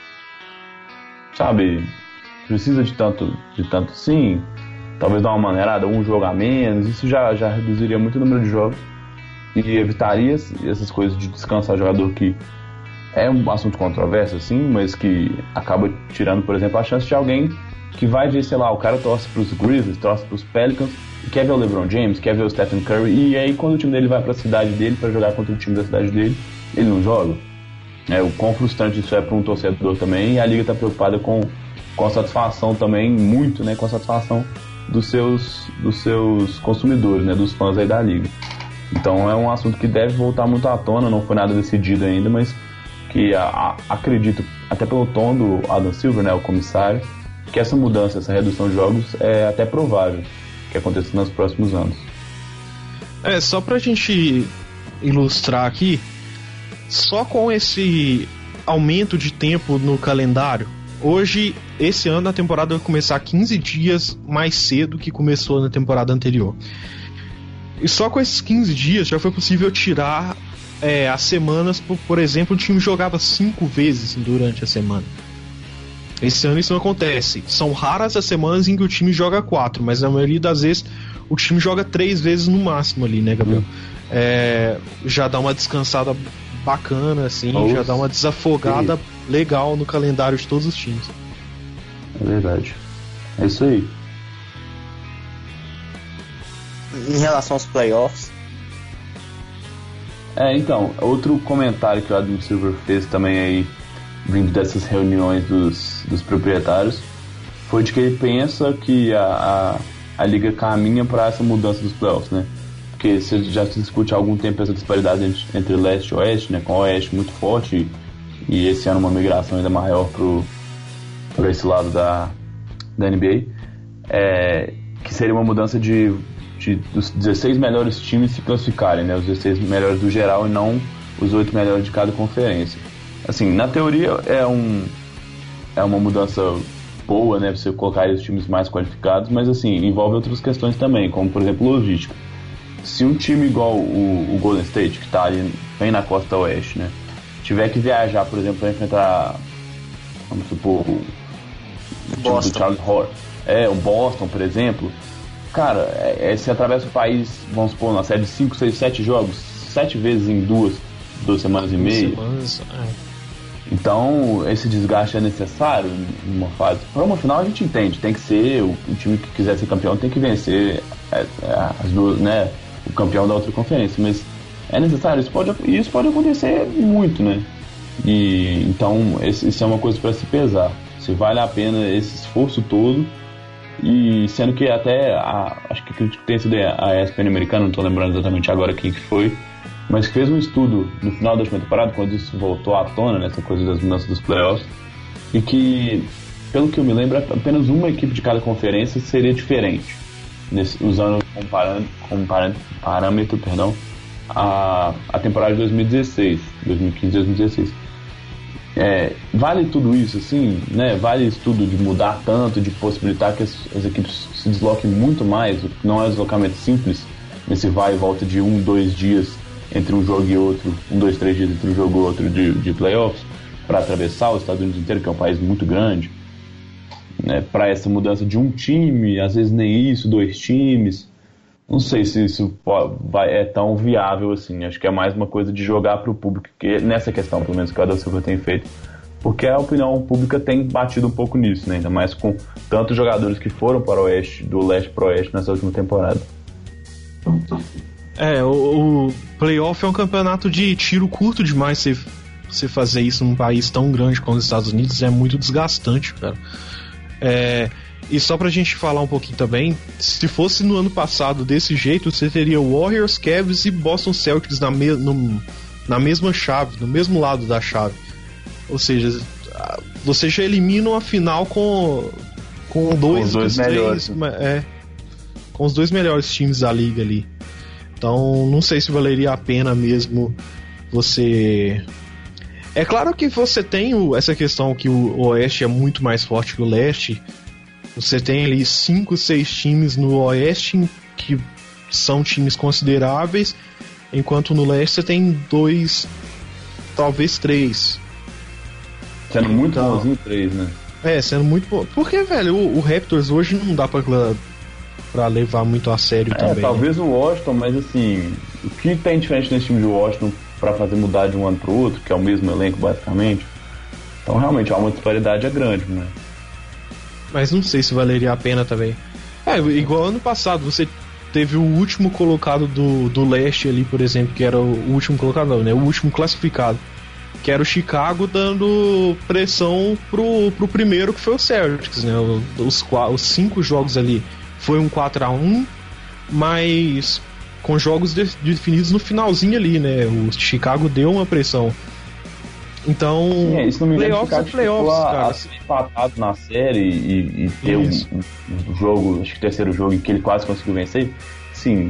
Sabe? Precisa de tanto sim. Talvez dar uma maneirada, um jogo a menos, isso já reduziria muito o número de jogos e evitaria essas coisas de descansar jogador, que é um assunto controverso, assim, mas que acaba tirando, por exemplo, a chance de alguém que vai ver, sei lá, o cara torce pros Grizzlies, torce pros Pelicans, e quer ver o LeBron James, quer ver o Stephen Curry, e aí quando o time dele vai pra cidade dele pra jogar contra o time da cidade dele, ele não joga. O quão frustrante isso é para um torcedor também, e a Liga tá preocupada com a satisfação também, muito, né, com a satisfação dos seus consumidores, né, dos fãs aí da Liga. Então é um assunto que deve voltar muito à tona, não foi nada decidido ainda, mas que acredito, até pelo tom do Adam Silver, né, o comissário, que essa mudança, essa redução de jogos é até provável que aconteça nos próximos anos. Só pra gente ilustrar aqui, só com esse aumento de tempo no calendário, hoje, esse ano, a temporada vai começar 15 dias mais cedo que começou na temporada anterior. E só com esses 15 dias já foi possível tirar as semanas. Por exemplo, o time jogava 5 vezes durante a semana. Esse ano isso não acontece. São raras as semanas em que o time joga 4, mas na maioria das vezes o time joga 3 vezes no máximo ali, né, Gabriel? Já dá uma descansada bacana, assim, já dá uma desafogada legal no calendário de todos os times. É verdade. É isso aí. Em relação aos playoffs, então, outro comentário que o Adam Silver fez também aí, vindo dessas reuniões dos proprietários, foi de que ele pensa que a Liga caminha para essa mudança dos playoffs, né? Porque já se discute há algum tempo essa disparidade entre leste e oeste, né? Com o oeste muito forte e esse ano uma migração ainda maior para esse lado da NBA, que seria uma mudança dos 16 melhores times se classificarem, né? Os 16 melhores do geral e não os 8 melhores de cada conferência. Assim, na teoria é uma mudança boa, né? Você colocar os times mais qualificados, mas assim, envolve outras questões também, como por exemplo logística. Se um time igual o Golden State, que está ali bem na costa oeste, né, tiver que viajar, por exemplo, para enfrentar, vamos supor, o time do Charles Horner, o Boston, por exemplo, cara, se atravessa o país, vamos supor, na série de 5, 6, 7 jogos, 7 vezes em 2, 2 semanas e meia. Então, esse desgaste é necessário numa fase. Para uma final a gente entende, tem que ser, o time que quiser ser campeão tem que vencer as duas, né, o campeão da outra conferência, mas é necessário, isso pode acontecer muito, né? E então isso é uma coisa para se pesar, se vale a pena esse esforço todo. E sendo que até acho que acredito que tenha sido a ESPN americana, não estou lembrando exatamente agora quem que foi, mas que fez um estudo no final da última temporada, quando isso voltou à tona, né, essa coisa das mudanças dos playoffs, e que, pelo que eu me lembro, apenas uma equipe de cada conferência seria diferente, usando como parâmetro a temporada de 2015 e 2016. Vale tudo isso, assim, né? Vale isso tudo de mudar tanto, de possibilitar que as equipes se desloquem muito mais, não é um deslocamento simples, nesse vai e volta de 1-2 dias entre um jogo e outro, 1-2-3 dias entre um jogo e outro de playoffs, para atravessar os Estados Unidos inteiro, que é um país muito grande, né? Para essa mudança de um time, às vezes nem isso, 2 times. Não sei se isso é tão viável assim. Acho que é mais uma coisa de jogar para o público, que nessa questão, pelo menos, que o Adão Silva tem feito. Porque a opinião pública tem batido um pouco nisso, né? Ainda mais com tantos jogadores que foram para o Oeste, do Leste para o Oeste nessa última temporada. O playoff é um campeonato de tiro curto demais. Você fazer isso num país tão grande como os Estados Unidos é muito desgastante, cara. E só pra gente falar um pouquinho também, se fosse no ano passado desse jeito, você teria Warriors, Cavs e Boston Celtics na mesma chave, no mesmo lado da chave. Ou seja, você já elimina uma final com dois melhores, com os 2 melhores times da liga ali. Então não sei se valeria a pena mesmo você... É claro que você tem essa questão que o Oeste é muito mais forte que o Leste. Você tem ali 5, 6 times no Oeste que são times consideráveis, enquanto no Leste você tem 2, talvez 3. Sendo muito bonzinho 3, né? Sendo muito bom. Porque, velho, o Raptors hoje não dá pra levar muito a sério também. Talvez o Washington, mas assim, o que tem diferente nesse time de Washington pra fazer mudar de um ano pro outro, que é o mesmo elenco basicamente? Então realmente há uma disparidade grande, né? Mas não sei se valeria a pena também. Igual ano passado, você teve o último colocado do Leste ali, por exemplo, que era o último colocado, não, né? O último classificado, que era o Chicago, dando pressão pro primeiro, que foi o Celtics, né? Os 5 jogos ali foi um 4-1, mas com jogos definidos no finalzinho ali, né? O Chicago deu uma pressão. Então, isso não me playoffs é playoffs, cara. Ser empatado na série e ter um jogo, acho que o terceiro jogo em que ele quase conseguiu vencer, sim.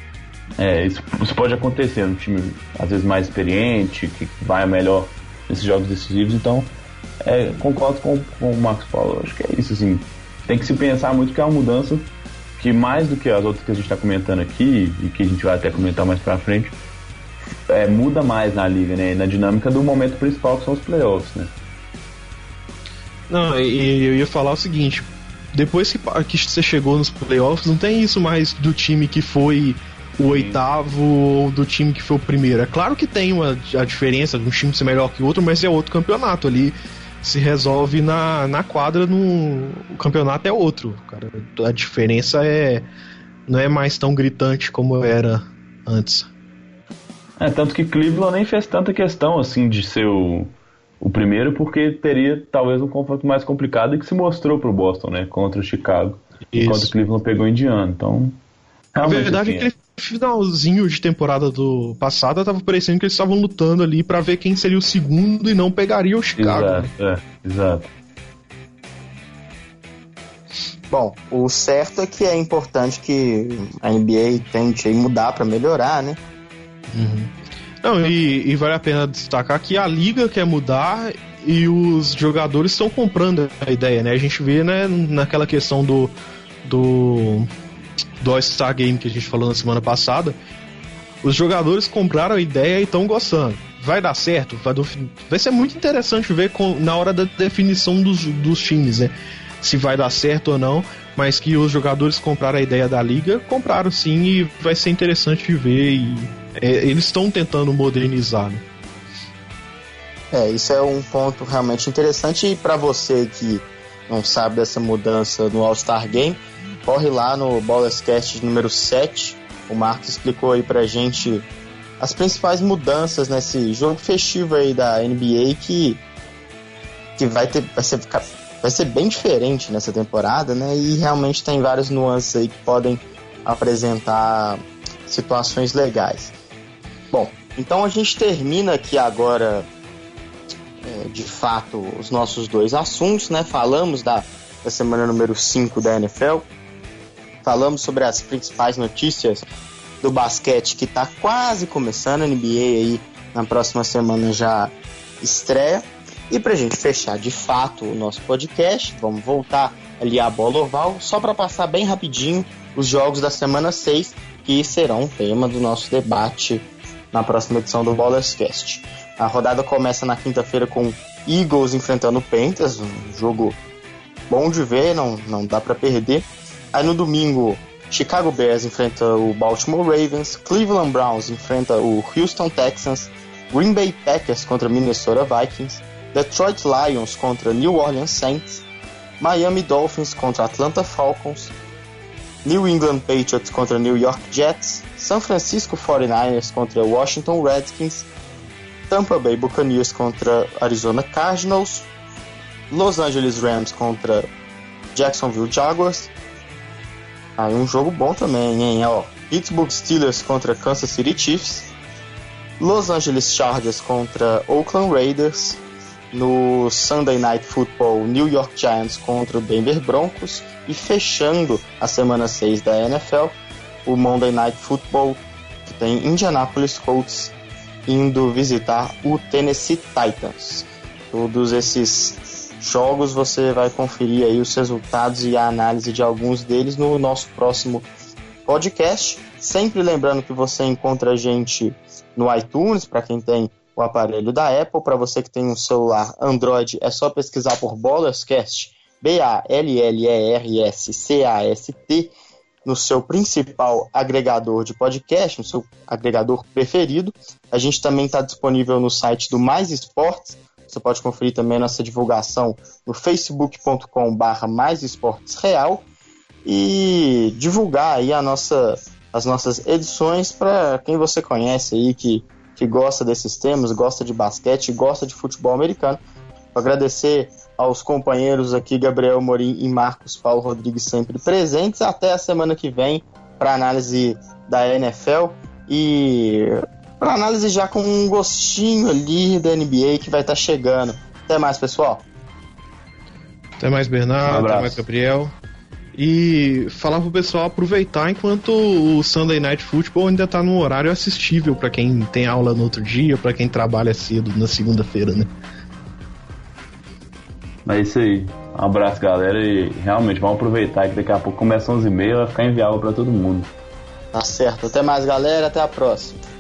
Isso pode acontecer no time, às vezes, mais experiente, que vai melhor nesses jogos decisivos. Então, concordo com o Marcos Paulo. Acho que é isso, assim. Tem que se pensar muito que é uma mudança que, mais do que as outras que a gente está comentando aqui, e que a gente vai até comentar mais pra frente, muda mais na liga, né? Na dinâmica do momento principal, que são os playoffs, né? Não, e eu ia falar o seguinte: depois que você chegou nos playoffs, não tem isso mais do time que foi o oitavo ou do time que foi o primeiro. É claro que tem a diferença de um time ser melhor que o outro, mas é outro campeonato. Ali se resolve na quadra, o campeonato é outro, cara. A diferença não é mais tão gritante como era antes. Tanto que Cleveland nem fez tanta questão assim de ser o primeiro, porque teria talvez um confronto mais complicado, e que se mostrou pro Boston, né, contra o Chicago. Enquanto o Cleveland pegou Indiana. Então, a verdade é que no finalzinho de temporada do passado tava parecendo que eles estavam lutando ali pra ver quem seria o segundo e não pegaria o Chicago. Exato. Bom, o certo é que é importante que a NBA tente mudar pra melhorar, né? Uhum. Não, e vale a pena destacar que a liga quer mudar e os jogadores estão comprando a ideia, né? A gente vê, né, naquela questão do All-Star Game que a gente falou na semana passada, os jogadores compraram a ideia e estão gostando. Vai dar certo? Vai ser muito interessante ver na hora da definição dos times, né? Se vai dar certo ou não, mas que os jogadores compraram a ideia da liga, compraram sim, e vai ser interessante de ver. Eles estão tentando modernizar, né? Isso é um ponto realmente interessante. E para você que não sabe dessa mudança no All-Star Game, corre lá no Ballerscast número 7. O Marcos explicou aí pra gente as principais mudanças nesse jogo festivo aí da NBA que vai ser bem diferente nessa temporada, né? E realmente tem várias nuances aí que podem apresentar situações legais. Bom, então a gente termina aqui agora, de fato, os nossos dois assuntos, né? Falamos da semana número 5 da NFL, falamos sobre as principais notícias do basquete que está quase começando, a NBA aí na próxima semana já estreia. E pra gente fechar de fato o nosso podcast, vamos voltar ali à bola oval, só para passar bem rapidinho os jogos da semana 6, que serão tema do nosso debate na próxima edição do Ballerscast. A rodada começa na quinta-feira com Eagles enfrentando o Panthers, um jogo bom de ver, não dá para perder. Aí no domingo, Chicago Bears enfrenta o Baltimore Ravens, Cleveland Browns enfrenta o Houston Texans, Green Bay Packers contra Minnesota Vikings, Detroit Lions contra New Orleans Saints, Miami Dolphins contra Atlanta Falcons, New England Patriots contra New York Jets, San Francisco 49ers contra Washington Redskins, Tampa Bay Buccaneers contra Arizona Cardinals, Los Angeles Rams contra Jacksonville Jaguars. Aí um jogo bom também, hein? Pittsburgh Steelers contra Kansas City Chiefs, Los Angeles Chargers contra Oakland Raiders. No Sunday Night Football, New York Giants contra o Denver Broncos. E fechando a semana 6 da NFL, o Monday Night Football, que tem Indianapolis Colts indo visitar o Tennessee Titans. Todos esses jogos você vai conferir aí os resultados e a análise de alguns deles no nosso próximo podcast. Sempre lembrando que você encontra a gente no iTunes, para quem tem o aparelho da Apple. Para você que tem um celular Android, é só pesquisar por Ballerscast, BALLERSCAST, no seu principal agregador de podcast, no seu agregador preferido. A gente também está disponível no site do Mais Esportes. Você pode conferir também a nossa divulgação no facebook.com/maisesportesreal e divulgar aí as nossas edições para quem você conhece aí que gosta desses temas, gosta de basquete, gosta de futebol americano. Vou agradecer aos companheiros aqui, Gabriel Morim e Marcos Paulo Rodrigues, sempre presentes. Até a semana que vem para análise da NFL e para análise já com um gostinho ali da NBA que vai estar chegando. Até mais, pessoal. Até mais, Bernardo. Até mais, Gabriel. E falar pro pessoal aproveitar enquanto o Sunday Night Football ainda tá no horário assistível para quem tem aula no outro dia, para quem trabalha cedo na segunda-feira, né? É isso aí. Um abraço, galera, e realmente vamos aproveitar que daqui a pouco começa 11h30, vai ficar inviável para todo mundo. Tá certo. Até mais, galera. Até a próxima.